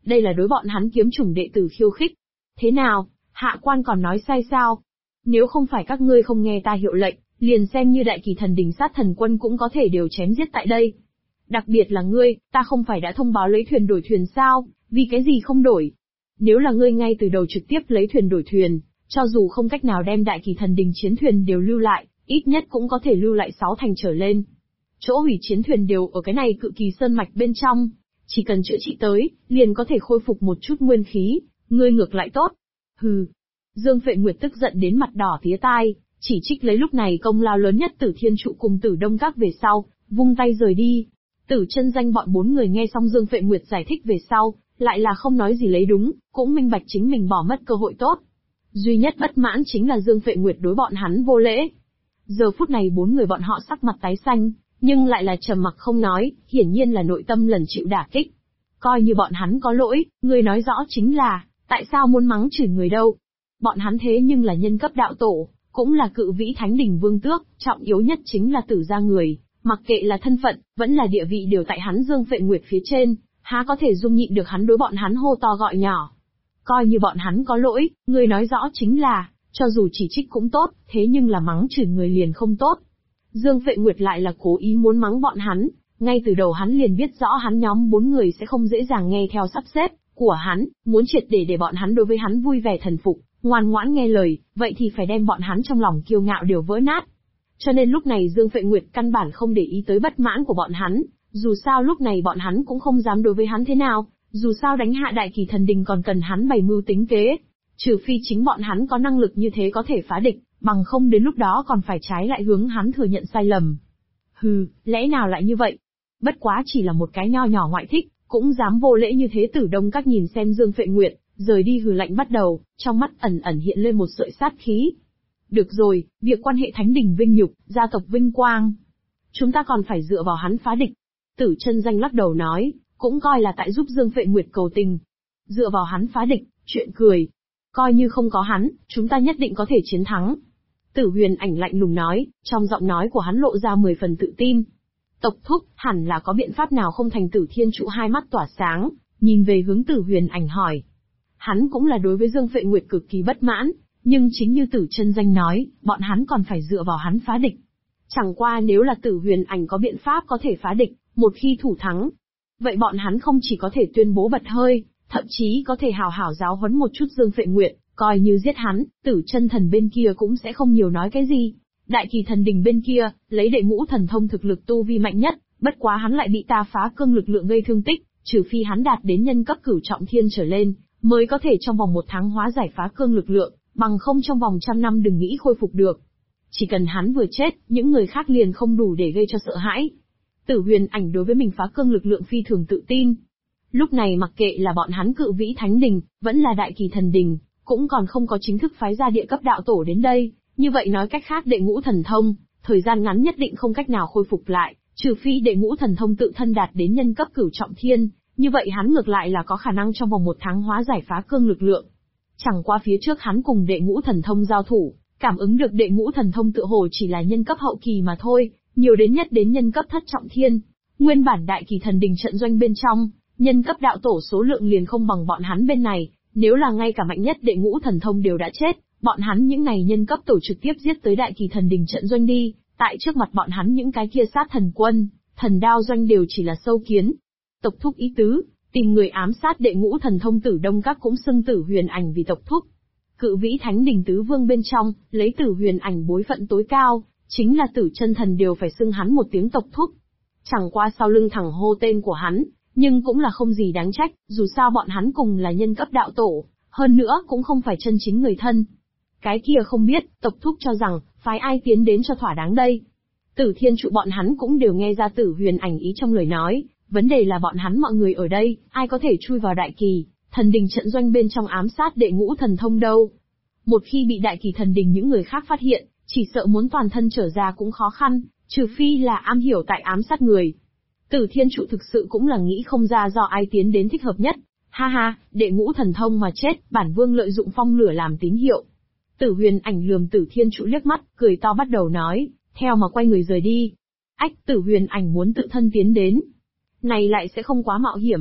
Đây là đối bọn hắn kiếm chủng đệ tử khiêu khích. Thế nào, hạ quan còn nói sai sao? Nếu không phải các ngươi không nghe ta hiệu lệnh, liền xem như Đại Kỳ Thần Đình sát thần quân cũng có thể đều chém giết tại đây. Đặc biệt là ngươi, ta không phải đã thông báo lấy thuyền đổi thuyền sao, vì cái gì không đổi? Nếu là ngươi ngay từ đầu trực tiếp lấy thuyền đổi thuyền, cho dù không cách nào đem Đại Kỳ Thần Đình chiến thuyền đều lưu lại, ít nhất cũng có thể lưu lại 6 thành trở lên. Chỗ hủy chiến thuyền đều ở cái này Cự Kỳ Sơn mạch bên trong, chỉ cần chữa trị tới, liền có thể khôi phục một chút nguyên khí, ngươi ngược lại tốt. Hừ. Dương Phệ Nguyệt tức giận đến mặt đỏ tía tai, chỉ trích lấy lúc này công lao lớn nhất Tử Thiên Trụ cùng Tử Đông Các về sau, vung tay rời đi. Tử Chân Danh bọn 4 người nghe xong Dương Phệ Nguyệt giải thích về sau, lại là không nói gì lấy đúng, cũng minh bạch chính mình bỏ mất cơ hội tốt. Duy nhất bất mãn chính là Dương Phệ Nguyệt đối bọn hắn vô lễ. Giờ phút này 4 người bọn họ sắc mặt tái xanh, nhưng lại là trầm mặc không nói, hiển nhiên là nội tâm lần chịu đả kích. Coi như bọn hắn có lỗi, người nói rõ chính là, tại sao muốn mắng chửi người đâu. Bọn hắn thế nhưng là nhân cấp đạo tổ, cũng là Cự Vĩ Thánh Đình vương tước, trọng yếu nhất chính là Tử gia người, mặc kệ là thân phận, vẫn là địa vị đều tại hắn Dương Phệ Nguyệt phía trên, há có thể dung nhịn được hắn đối bọn hắn hô to gọi nhỏ. Coi như bọn hắn có lỗi, người nói rõ chính là, cho dù chỉ trích cũng tốt, thế nhưng là mắng chửi người liền không tốt. Dương Phệ Nguyệt lại là cố ý muốn mắng bọn hắn, ngay từ đầu hắn liền biết rõ hắn nhóm 4 người sẽ không dễ dàng nghe theo sắp xếp của hắn, muốn triệt để bọn hắn đối với hắn vui vẻ thần phục, ngoan ngoãn nghe lời, vậy thì phải đem bọn hắn trong lòng kiêu ngạo đều vỡ nát. Cho nên lúc này Dương Phệ Nguyệt căn bản không để ý tới bất mãn của bọn hắn, dù sao lúc này bọn hắn cũng không dám đối với hắn thế nào, dù sao đánh hạ Đại Kỳ Thần Đình còn cần hắn bày mưu tính kế, trừ phi chính bọn hắn có năng lực như thế có thể phá địch, bằng không đến lúc đó còn phải trái lại hướng hắn thừa nhận sai lầm. Hừ, lẽ nào lại như vậy? Bất quá chỉ là một cái nho nhỏ ngoại thích, cũng dám vô lễ như thế. Tử Đông Các nhìn xem Dương Phệ Nguyệt, rời đi hừ lạnh bắt đầu, trong mắt ẩn ẩn hiện lên một sợi sát khí. Được rồi, việc quan hệ Thánh Đình vinh nhục, gia tộc vinh quang, chúng ta còn phải dựa vào hắn phá địch. Tử Chân Danh lắc đầu nói, cũng coi là tại giúp Dương Phệ Nguyệt cầu tình. Dựa vào hắn phá địch, chuyện cười. Coi như không có hắn, chúng ta nhất định có thể chiến thắng. Tử Huyền Ảnh lạnh lùng nói, trong giọng nói của hắn lộ ra 10 phần tự tin. Tộc thúc, hẳn là có biện pháp nào không thành? Tử Thiên Trụ hai mắt tỏa sáng, nhìn về hướng Tử Huyền Ảnh hỏi. Hắn cũng là đối với Dương Phệ Nguyệt cực kỳ bất mãn, nhưng chính như Tử Chân Danh nói, bọn hắn còn phải dựa vào hắn phá địch. Chẳng qua nếu là Tử Huyền Ảnh có biện pháp có thể phá địch, một khi thủ thắng, vậy bọn hắn không chỉ có thể tuyên bố bật hơi, thậm chí có thể hào hảo giáo huấn một chút Dương Phệ Nguyệt, coi như giết hắn, Tử Chân Thần bên kia cũng sẽ không nhiều nói cái gì. Đại Kỳ Thần Đình bên kia, lấy Đệ Ngũ Thần Thông thực lực tu vi mạnh nhất, bất quá hắn lại bị ta phá cương lực lượng gây thương tích, trừ phi hắn đạt đến nhân cấp cửu trọng thiên trở lên, mới có thể trong vòng 1 tháng hóa giải phá cương lực lượng, bằng không trong vòng 100 năm đừng nghĩ khôi phục được. Chỉ cần hắn vừa chết, những người khác liền không đủ để gây cho sợ hãi. Tử Huyền Ảnh đối với mình phá cương lực lượng phi thường tự tin. Lúc này mặc kệ là bọn hắn Cự Vĩ Thánh Đình, vẫn là Đại Kỳ Thần Đình, cũng còn không có chính thức phái ra địa cấp đạo tổ đến đây, như vậy nói cách khác Đệ Ngũ Thần Thông, thời gian ngắn nhất định không cách nào khôi phục lại, trừ phi Đệ Ngũ Thần Thông tự thân đạt đến nhân cấp cửu trọng thiên, như vậy hắn ngược lại là có khả năng trong vòng 1 tháng hóa giải phá cương lực lượng. Chẳng qua phía trước hắn cùng Đệ Ngũ Thần Thông giao thủ, cảm ứng được Đệ Ngũ Thần Thông tựa hồ chỉ là nhân cấp hậu kỳ mà thôi, nhiều đến nhất đến nhân cấp thất trọng thiên. Nguyên bản Đại Kỳ Thần Đình trận doanh bên trong, nhân cấp đạo tổ số lượng liền không bằng bọn hắn bên này, nếu là ngay cả mạnh nhất Đệ Ngũ Thần Thông đều đã chết, bọn hắn những này nhân cấp tổ trực tiếp giết tới Đại Kỳ Thần Đình trận doanh đi, tại trước mặt bọn hắn những cái kia sát thần quân, thần đao doanh đều chỉ là sâu kiến. Tộc thúc ý tứ, tìm người ám sát Đệ Ngũ Thần Thông. Tử Đông Các cũng xưng Tử Huyền Ảnh vì tộc thúc. Cự Vĩ Thánh Đình tứ vương bên trong, lấy Tử Huyền Ảnh bối phận tối cao, chính là Tử Chân Thần đều phải xưng hắn một tiếng tộc thúc. Chẳng qua sau lưng thẳng hô tên của hắn, nhưng cũng là không gì đáng trách, dù sao bọn hắn cùng là nhân cấp đạo tổ, hơn nữa cũng không phải chân chính người thân. Cái kia không biết, tộc thúc cho rằng, phái ai tiến đến cho thỏa đáng đây. Tử Thiên Trụ bọn hắn cũng đều nghe ra Tử Huyền Ảnh ý trong lời nói, vấn đề là bọn hắn mọi người ở đây, ai có thể chui vào Đại Kỳ Thần Đình trận doanh bên trong ám sát Đệ Ngũ Thần Thông đâu. Một khi bị Đại Kỳ Thần Đình những người khác phát hiện, chỉ sợ muốn toàn thân trở ra cũng khó khăn, trừ phi là am hiểu tại ám sát người. Tử Thiên Trụ thực sự cũng là nghĩ không ra do ai tiến đến thích hợp nhất. Ha ha, Đệ Ngũ Thần Thông mà chết, bản vương lợi dụng phong lửa làm tín hiệu. Tử Huyền Ảnh lườm Tử Thiên Trụ liếc mắt, cười to bắt đầu nói, theo mà quay người rời đi. Ách, Tử Huyền Ảnh muốn tự thân tiến đến. Này lại sẽ không quá mạo hiểm.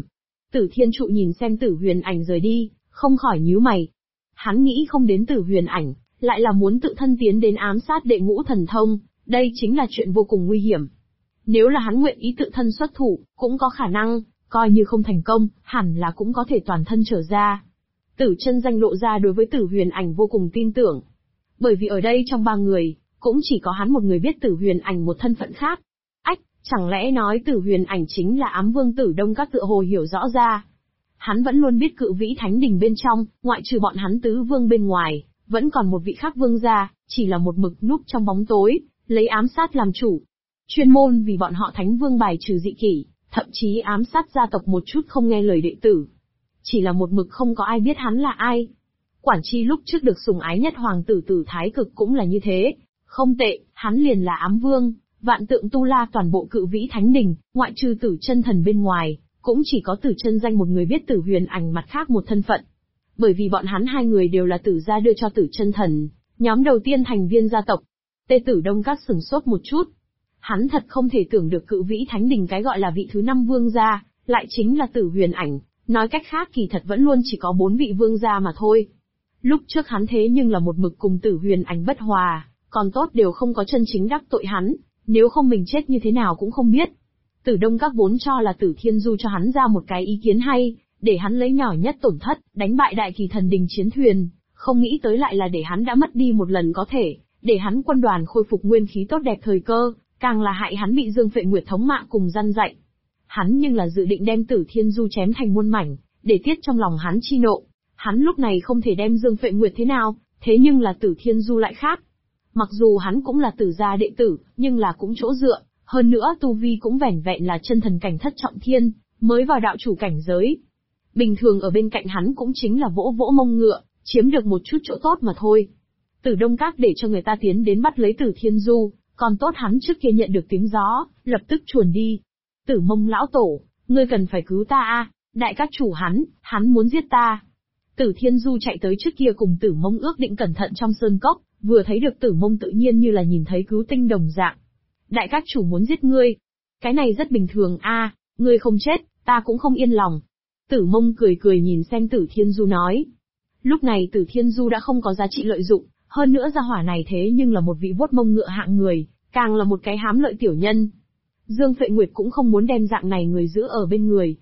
Tử Thiên Trụ nhìn xem Tử Huyền Ảnh rời đi, không khỏi nhíu mày. Hắn nghĩ không đến Tử Huyền Ảnh, lại là muốn tự thân tiến đến ám sát đệ ngũ thần thông, đây chính là chuyện vô cùng nguy hiểm. Nếu là hắn nguyện ý tự thân xuất thủ, cũng có khả năng, coi như không thành công, hẳn là cũng có thể toàn thân trở ra. Tử Chân Danh lộ ra đối với Tử Huyền Ảnh vô cùng tin tưởng. Bởi vì ở đây trong ba người, cũng chỉ có hắn một người biết Tử Huyền Ảnh một thân phận khác. Ách, chẳng lẽ nói Tử Huyền Ảnh chính là ám vương Tử Đông Các tựa hồ hiểu rõ ra. Hắn vẫn luôn biết Cự Vĩ Thánh Đình bên trong, ngoại trừ bọn hắn tứ vương bên ngoài, vẫn còn một vị khác vương gia, chỉ là một mực núp trong bóng tối, lấy ám sát làm chủ. Chuyên môn vì bọn họ Thánh Vương bài trừ dị kỷ, thậm chí ám sát gia tộc một chút không nghe lời đệ tử. Chỉ là một mực không có ai biết hắn là ai. Quản Chi lúc trước được sủng ái nhất hoàng tử Tử Thái Cực cũng là như thế. Không tệ, hắn liền là ám vương, vạn tượng tu la toàn bộ Cự Vĩ Thánh Đình, ngoại trừ Tử Chân Thần bên ngoài, cũng chỉ có Tử Chân Danh một người biết Tử Huyền Ảnh mặt khác một thân phận. Bởi vì bọn hắn hai người đều là Tử gia đưa cho Tử Chân Thần, nhóm đầu tiên thành viên gia tộc. Tê Tử Đông Các sửng sốt một chút. Hắn thật không thể tưởng được Cự Vĩ Thánh Đình cái gọi là vị thứ 5 vương gia, lại chính là Tử Huyền Ảnh, nói cách khác kỳ thật vẫn luôn chỉ có 4 vị vương gia mà thôi. Lúc trước hắn thế nhưng là một mực cùng Tử Huyền Ảnh bất hòa, còn tốt đều không có chân chính đắc tội hắn, nếu không mình chết như thế nào cũng không biết. Tử Đông Các vốn cho là Tử Thiên Du cho hắn ra một cái ý kiến hay, để hắn lấy nhỏ nhất tổn thất, đánh bại Đại Kỳ Thần Đình chiến thuyền, không nghĩ tới lại là để hắn đã mất đi một lần có thể, để hắn quân đoàn khôi phục nguyên khí tốt đẹp thời cơ, càng là hại hắn bị Dương Phệ Nguyệt thống mạ cùng răn dạy. Hắn nhưng là dự định đem Tử Thiên Du chém thành muôn mảnh, để tiết trong lòng hắn chi nộ. Hắn lúc này không thể đem Dương Phệ Nguyệt thế nào, thế nhưng là Tử Thiên Du lại khác. Mặc dù hắn cũng là Tử gia đệ tử, nhưng là cũng chỗ dựa, hơn nữa tu vi cũng vẻn vẹn là chân thần cảnh thất trọng thiên, mới vào đạo chủ cảnh giới. Bình thường ở bên cạnh hắn cũng chính là vỗ vỗ mông ngựa, chiếm được một chút chỗ tốt mà thôi. Tử Đông Các để cho người ta tiến đến bắt lấy Tử Thiên Du, còn tốt hắn trước kia nhận được tiếng gió, lập tức chuồn đi. Tử Mông lão tổ, ngươi cần phải cứu ta a, đại các chủ hắn muốn giết ta. Tử Thiên Du chạy tới trước kia cùng Tử Mông ước định cẩn thận trong sơn cốc, vừa thấy được Tử Mông tự nhiên như là nhìn thấy cứu tinh đồng dạng. Đại các chủ muốn giết ngươi. Cái này rất bình thường a, ngươi không chết, ta cũng không yên lòng. Tử Mông cười cười nhìn xem Tử Thiên Du nói. Lúc này Tử Thiên Du đã không có giá trị lợi dụng, hơn nữa gia hỏa này thế nhưng là một vị vuốt mông ngựa hạng người, càng là một cái hám lợi tiểu nhân. Dương Phệ Nguyệt cũng không muốn đem dạng này người giữ ở bên người.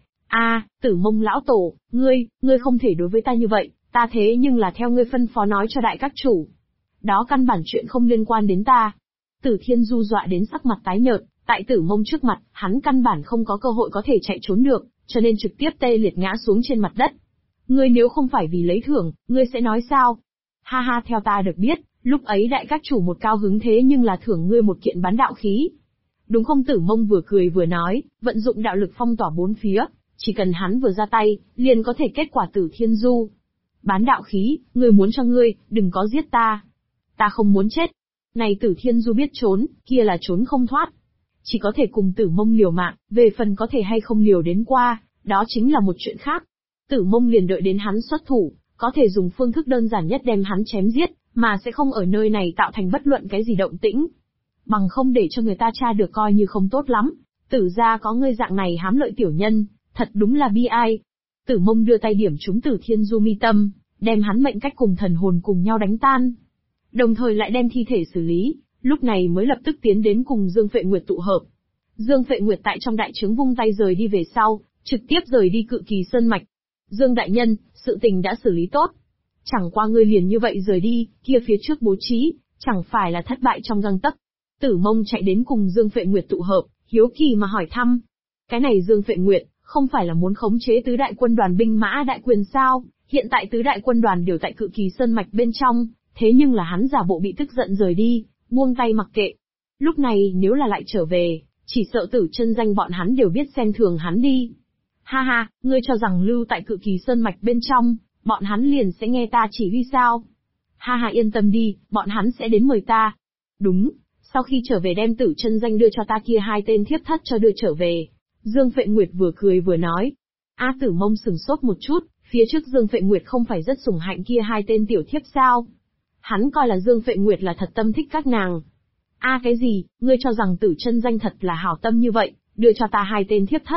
Tử Mông lão tổ, ngươi không thể đối với ta như vậy, ta thế nhưng là theo ngươi phân phó nói cho đại các chủ. Đó căn bản chuyện không liên quan đến ta. Tử Thiên Du dọa đến sắc mặt tái nhợt, tại Tử Mông trước mặt, hắn căn bản không có cơ hội có thể chạy trốn được, cho nên trực tiếp tê liệt ngã xuống trên mặt đất. Ngươi nếu không phải vì lấy thưởng, ngươi sẽ nói sao? Ha ha, theo ta được biết, lúc ấy đại các chủ một cao hứng thế nhưng là thưởng ngươi một kiện bán đạo khí. Đúng không? Tử Mông vừa cười vừa nói, vận dụng đạo lực phong tỏa bốn phía, chỉ cần hắn vừa ra tay, liền có thể kết quả Tử Thiên Du. Bán đạo khí, ngươi muốn cho ngươi, đừng có giết ta. Ta không muốn chết. Này Tử Thiên Du biết trốn, kia là trốn không thoát. Chỉ có thể cùng Tử Mông liều mạng, về phần có thể hay không liều đến qua, đó chính là một chuyện khác. Tử Mông liền đợi đến hắn xuất thủ, có thể dùng phương thức đơn giản nhất đem hắn chém giết, mà sẽ không ở nơi này tạo thành bất luận cái gì động tĩnh. Bằng không để cho người ta tra được coi như không tốt lắm. Tử gia có ngươi dạng này hám lợi tiểu nhân, thật đúng là bi ai. Tử Mông đưa tay điểm trúng Tử Thiên Du mi tâm, đem hắn mệnh cách cùng thần hồn cùng nhau đánh tan. Đồng thời lại đem thi thể xử lý, lúc này mới lập tức tiến đến cùng Dương Phệ Nguyệt tụ hợp. Dương Phệ Nguyệt tại trong đại trướng vung tay rời đi về sau, trực tiếp rời đi Cự Kỳ Sơn Mạch. Dương đại nhân, sự tình đã xử lý tốt. Chẳng qua ngươi liền như vậy rời đi, kia phía trước bố trí, chẳng phải là thất bại trong gang tấc. Tử Mông chạy đến cùng Dương Phệ Nguyệt tụ hợp, hiếu kỳ mà hỏi thăm. Cái này Dương Phệ Nguyệt, không phải là muốn khống chế tứ đại quân đoàn binh mã đại quyền sao? Hiện tại tứ đại quân đoàn đều tại Cự Kỳ Sơn Mạch bên trong, thế nhưng là hắn giả bộ bị tức giận rời đi, buông tay mặc kệ. Lúc này nếu là lại trở về, chỉ sợ Tử Chân Danh bọn hắn đều biết xem thường hắn đi. Ha ha, ngươi cho rằng lưu tại Cự Kỳ Sơn Mạch bên trong, bọn hắn liền sẽ nghe ta chỉ huy sao? Ha ha, yên tâm đi, bọn hắn sẽ đến mời ta. Đúng, sau khi trở về đem Tử Chân Danh đưa cho ta kia hai tên thiếp thất cho đưa trở về. Dương Phệ Nguyệt vừa cười vừa nói. Tử Mông sừng sốt một chút, phía trước Dương Phệ Nguyệt không phải rất sủng hạnh kia hai tên tiểu thiếp sao? Hắn coi là Dương Phệ Nguyệt là thật tâm thích các nàng. Cái gì, ngươi cho rằng Tử Chân Danh thật là hảo tâm như vậy, đưa cho ta hai tên thiếp thất.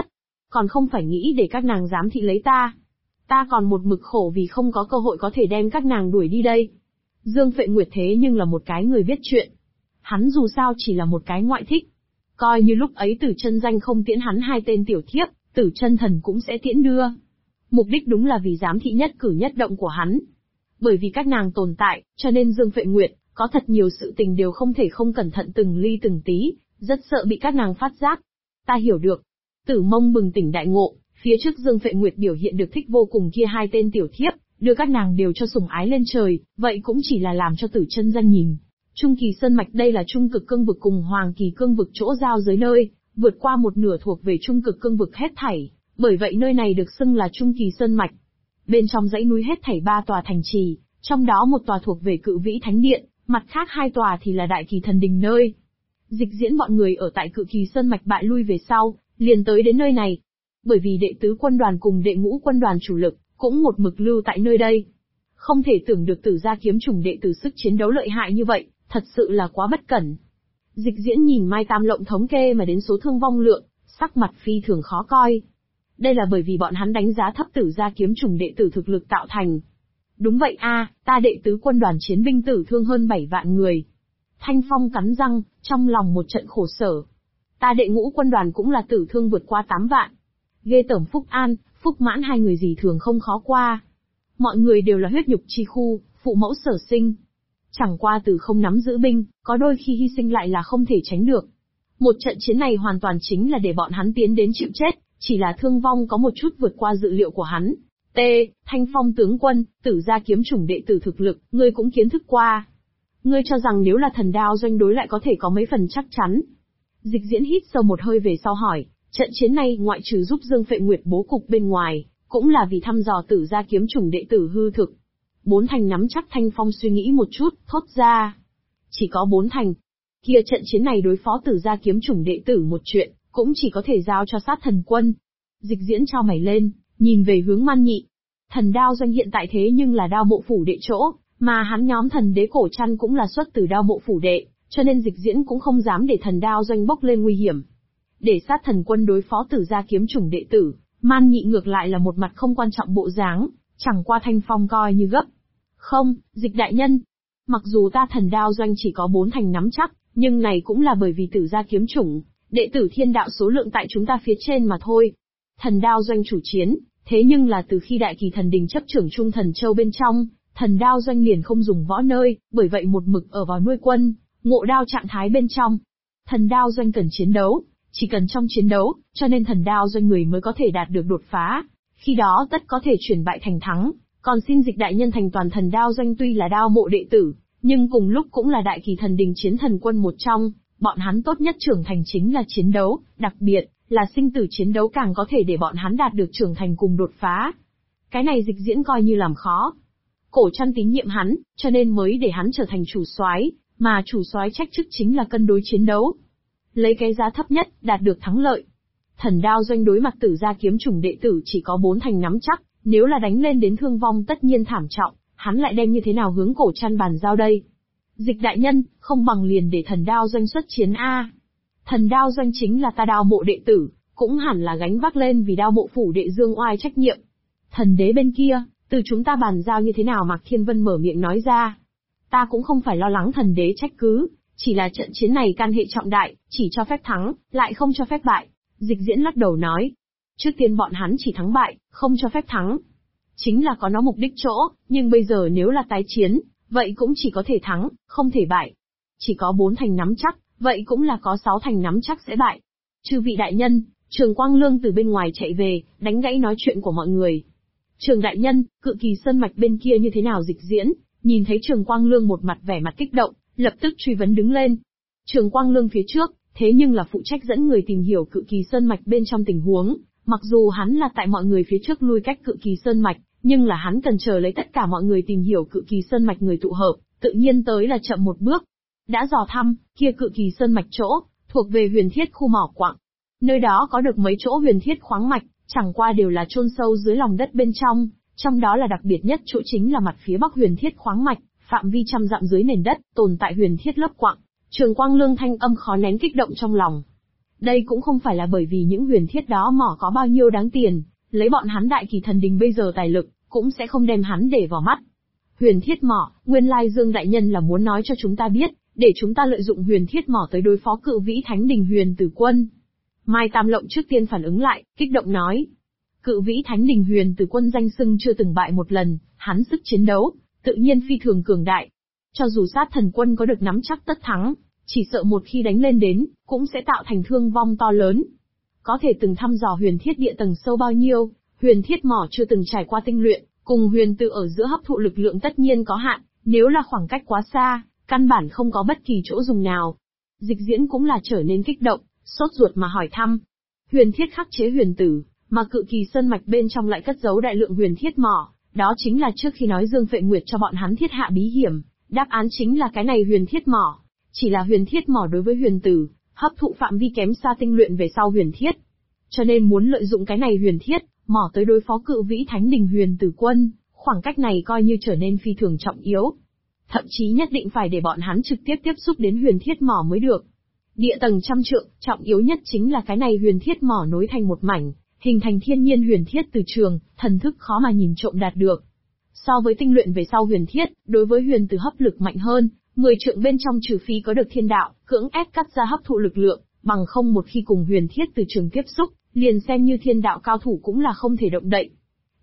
còn không phải nghĩ để các nàng giám thị lấy ta. Ta còn một mực khổ vì không có cơ hội có thể đem các nàng đuổi đi đây. Dương Phệ Nguyệt thế nhưng là một cái người viết chuyện. Hắn dù sao chỉ là một cái ngoại thích. Coi như lúc ấy Tử Chân Danh không tiễn hắn 2 tên tiểu thiếp, Tử Chân Thần cũng sẽ tiễn đưa. Mục đích đúng là vì giám thị nhất cử nhất động của hắn. Bởi vì các nàng tồn tại, cho nên Dương Phệ Nguyệt có thật nhiều sự tình đều không thể không cẩn thận từng ly từng tí, rất sợ bị các nàng phát giác. Ta hiểu được. Tử Mông bừng tỉnh đại ngộ, phía trước Dương Phệ Nguyệt biểu hiện được thích vô cùng kia 2 tên tiểu thiếp, đưa các nàng đều cho sủng ái lên trời, vậy cũng chỉ là làm cho Tử Chân Danh nhìn. Trung Kỳ Sơn Mạch đây là Trung Cực Cương Vực cùng Hoàng Kỳ Cương Vực chỗ giao giới nơi, vượt qua một nửa thuộc về Trung Cực Cương Vực hết thảy, bởi vậy nơi này được xưng là Trung Kỳ Sơn Mạch. Bên trong dãy núi hết thảy 3 tòa thành trì, trong đó một tòa thuộc về Cự Vĩ Thánh Điện, mặt khác 2 tòa thì là Đại Kỳ Thần Đình nơi. Dịch Diễn bọn người ở tại Cự Kỳ Sơn Mạch bại lui về sau, liền tới đến nơi này. Bởi vì đệ tứ quân đoàn cùng đệ ngũ quân đoàn chủ lực, cũng một mực lưu tại nơi đây. Không thể tưởng được Tử Gia kiếm chủng đệ tử sức chiến đấu lợi hại như vậy, thật sự là quá bất cẩn. Dịch Diễn nhìn Mai Tam Lộng thống kê mà đến số thương vong lượng, sắc mặt phi thường khó coi. Đây là bởi vì bọn hắn đánh giá thấp Tử Gia kiếm chủng đệ tử thực lực tạo thành. Đúng vậy a, ta đệ tứ quân đoàn chiến binh tử thương hơn 7 vạn người. Thanh Phong cắn răng, trong lòng một trận khổ sở. Ta đệ ngũ quân đoàn cũng là tử thương vượt qua 8 vạn. Ghê tởm Phúc An, Phúc Mãn 2 người gì thường không khó qua. Mọi người đều là huyết nhục chi khu, phụ mẫu sở sinh. Chẳng qua từ không nắm giữ binh, có đôi khi hy sinh lại là không thể tránh được. Một trận chiến này hoàn toàn chính là để bọn hắn tiến đến chịu chết, chỉ là thương vong có một chút vượt qua dự liệu của hắn. Thanh Phong tướng quân, Tử Gia kiếm chủng đệ tử thực lực, ngươi cũng kiến thức qua. Ngươi cho rằng nếu là Thần Đao doanh đối lại có thể có mấy phần chắc chắn. Dịch Diễn hít sâu một hơi về sau hỏi, trận chiến này ngoại trừ giúp Dương Phệ Nguyệt bố cục bên ngoài, cũng là vì thăm dò Tử Gia kiếm chủng đệ tử hư thực. 4 thành nắm chắc. Thanh Phong suy nghĩ một chút, thốt ra. Chỉ có 4 thành. Kia trận chiến này đối phó Tử Gia kiếm chủng đệ tử một chuyện, cũng chỉ có thể giao cho Sát Thần quân. Dịch Diễn chau mày lên, nhìn về hướng Man Nhị. Thần Đao doanh hiện tại thế nhưng là Đao Mộ phủ đệ chỗ, mà hắn nhóm Thần Đế Cổ Trăn cũng là xuất từ Đao Mộ phủ đệ, cho nên Dịch Diễn cũng không dám để Thần Đao doanh bốc lên nguy hiểm. Để Sát Thần quân đối phó Tử Gia kiếm chủng đệ tử, Man Nhị ngược lại là một mặt không quan trọng bộ dáng, chẳng qua Thanh Phong coi như gấp. Không, Dịch đại nhân. Mặc dù ta Thần Đao doanh chỉ có 4 thành nắm chắc, nhưng này cũng là bởi vì Tử Gia kiếm chủng, đệ tử thiên đạo số lượng tại chúng ta phía trên mà thôi. Thần Đao doanh chủ chiến, thế nhưng là từ khi Đại Kỳ Thần Đình chấp trưởng Trung Thần Châu bên trong, Thần Đao doanh liền không dùng võ nơi, bởi vậy một mực ở vào nuôi quân, ngộ đao trạng thái bên trong. Thần Đao doanh cần chiến đấu, chỉ cần trong chiến đấu, cho nên Thần Đao doanh người mới có thể đạt được đột phá, khi đó tất có thể chuyển bại thành thắng. Còn xin Dịch đại nhân thành toàn Thần Đao doanh tuy là Đao Mộ đệ tử, nhưng cùng lúc cũng là Đại Kỳ Thần Đình chiến thần quân một trong, bọn hắn tốt nhất trưởng thành chính là chiến đấu, đặc biệt là sinh tử chiến đấu càng có thể để bọn hắn đạt được trưởng thành cùng đột phá. Cái này Dịch Diễn coi như làm khó. Cổ Trăn tín nhiệm hắn, cho nên mới để hắn trở thành chủ soái, mà chủ soái trách chức chính là cân đối chiến đấu. Lấy cái giá thấp nhất, đạt được thắng lợi. Thần Đao doanh đối mặt Tử Gia kiếm chủng đệ tử chỉ có 4 thành nắm chắc, nếu là đánh lên đến thương vong tất nhiên thảm trọng, hắn lại đem như thế nào hướng Cổ Trăn bàn giao đây? Dịch đại nhân, không bằng liền để Thần Đao doanh xuất chiến a. Thần Đao doanh chính là ta Đao Mộ đệ tử, cũng hẳn là gánh vác lên vì Đao Mộ phủ đệ Dương oai trách nhiệm. Thần đế bên kia, từ chúng ta bàn giao như thế nào? Mạc Thiên Vân mở miệng nói ra. Ta cũng không phải lo lắng thần đế trách cứ, chỉ là trận chiến này can hệ trọng đại, chỉ cho phép thắng, lại không cho phép bại. Dịch Diễn lắc đầu nói. Trước tiên bọn hắn chỉ thắng bại, không cho phép thắng. Chính là có nó mục đích chỗ, nhưng bây giờ nếu là tái chiến, vậy cũng chỉ có thể thắng, không thể bại. Chỉ có 4 thành nắm chắc, vậy cũng là có 6 thành nắm chắc sẽ bại. Chư vị đại nhân, Trường Quang Lương từ bên ngoài chạy về, đánh gãy nói chuyện của mọi người. Trường đại nhân, Cự Kỳ Sơn mạch bên kia như thế nào? Dịch Diễn, nhìn thấy Trường Quang Lương một mặt vẻ mặt kích động, lập tức truy vấn đứng lên. Trường Quang Lương phía trước, thế nhưng là phụ trách dẫn người tìm hiểu Cự Kỳ Sơn mạch bên trong tình huống, mặc dù hắn là tại mọi người phía trước lui cách Cự Kỳ Sơn mạch, nhưng là hắn cần chờ lấy tất cả mọi người tìm hiểu Cự Kỳ Sơn mạch người tụ hợp, tự nhiên tới là chậm một bước. Đã dò thăm, kia Cự Kỳ Sơn mạch chỗ, thuộc về huyền thiết khu mỏ quặng. Nơi đó có được mấy chỗ huyền thiết khoáng mạch, chẳng qua đều là chôn sâu dưới lòng đất bên trong đó là đặc biệt nhất chỗ chính là mặt phía bắc huyền thiết khoáng mạch, phạm vi trăm dặm dưới nền đất, tồn tại huyền thiết lớp quặng. Trường Quang Lương thanh âm khó nén kích động trong lòng. Đây cũng không phải là bởi vì những huyền thiết đó mỏ có bao nhiêu đáng tiền, lấy bọn hắn Đại Kỳ Thần Đình bây giờ tài lực, cũng sẽ không đem hắn để vào mắt. Huyền thiết mỏ, nguyên lai Dương đại nhân là muốn nói cho chúng ta biết, để chúng ta lợi dụng huyền thiết mỏ tới đối phó Cự Vĩ Thánh Đình Huyền Tử Quân. Mai Tam Lộng trước tiên phản ứng lại, kích động nói. Cự Vĩ Thánh Đình Huyền Tử Quân danh xưng chưa từng bại một lần, hắn sức chiến đấu, tự nhiên phi thường cường đại. Cho dù Sát Thần Quân có được nắm chắc tất thắng, chỉ sợ một khi đánh lên đến, cũng sẽ tạo thành thương vong to lớn. Có thể từng thăm dò huyền thiết địa tầng sâu bao nhiêu, huyền thiết mỏ chưa từng trải qua tinh luyện, cùng huyền tử ở giữa hấp thụ lực lượng tất nhiên có hạn, nếu là khoảng cách quá xa, căn bản không có bất kỳ chỗ dùng nào. Dịch Diễn cũng là trở nên kích động, sốt ruột mà hỏi thăm. Huyền thiết khắc chế huyền tử, mà Cự Kỳ Sơn mạch bên trong lại cất giấu đại lượng huyền thiết mỏ, đó chính là trước khi nói Dương Phệ Nguyệt cho bọn hắn thiết hạ bí hiểm, đáp án chính là cái này huyền thiết mỏ. Chỉ là huyền thiết mỏ đối với huyền tử, hấp thụ phạm vi kém xa tinh luyện về sau huyền thiết. Cho nên muốn lợi dụng cái này huyền thiết, mỏ tới đối phó Cự Vĩ Thánh Đình Huyền Tử Quân, khoảng cách này coi như trở nên phi thường trọng yếu. Thậm chí nhất định phải để bọn hắn trực tiếp tiếp xúc đến huyền thiết mỏ mới được. Địa tầng trăm trượng, trọng yếu nhất chính là cái này huyền thiết mỏ nối thành một mảnh, hình thành thiên nhiên huyền thiết từ trường, thần thức khó mà nhìn trộm đạt được. So với tinh luyện về sau huyền thiết, đối với huyền tử hấp lực mạnh hơn, 10 trượng bên trong trừ phi có được thiên đạo, cưỡng ép cắt ra hấp thụ lực lượng, bằng không một khi cùng huyền thiết từ trường tiếp xúc, liền xem như thiên đạo cao thủ cũng là không thể động đậy.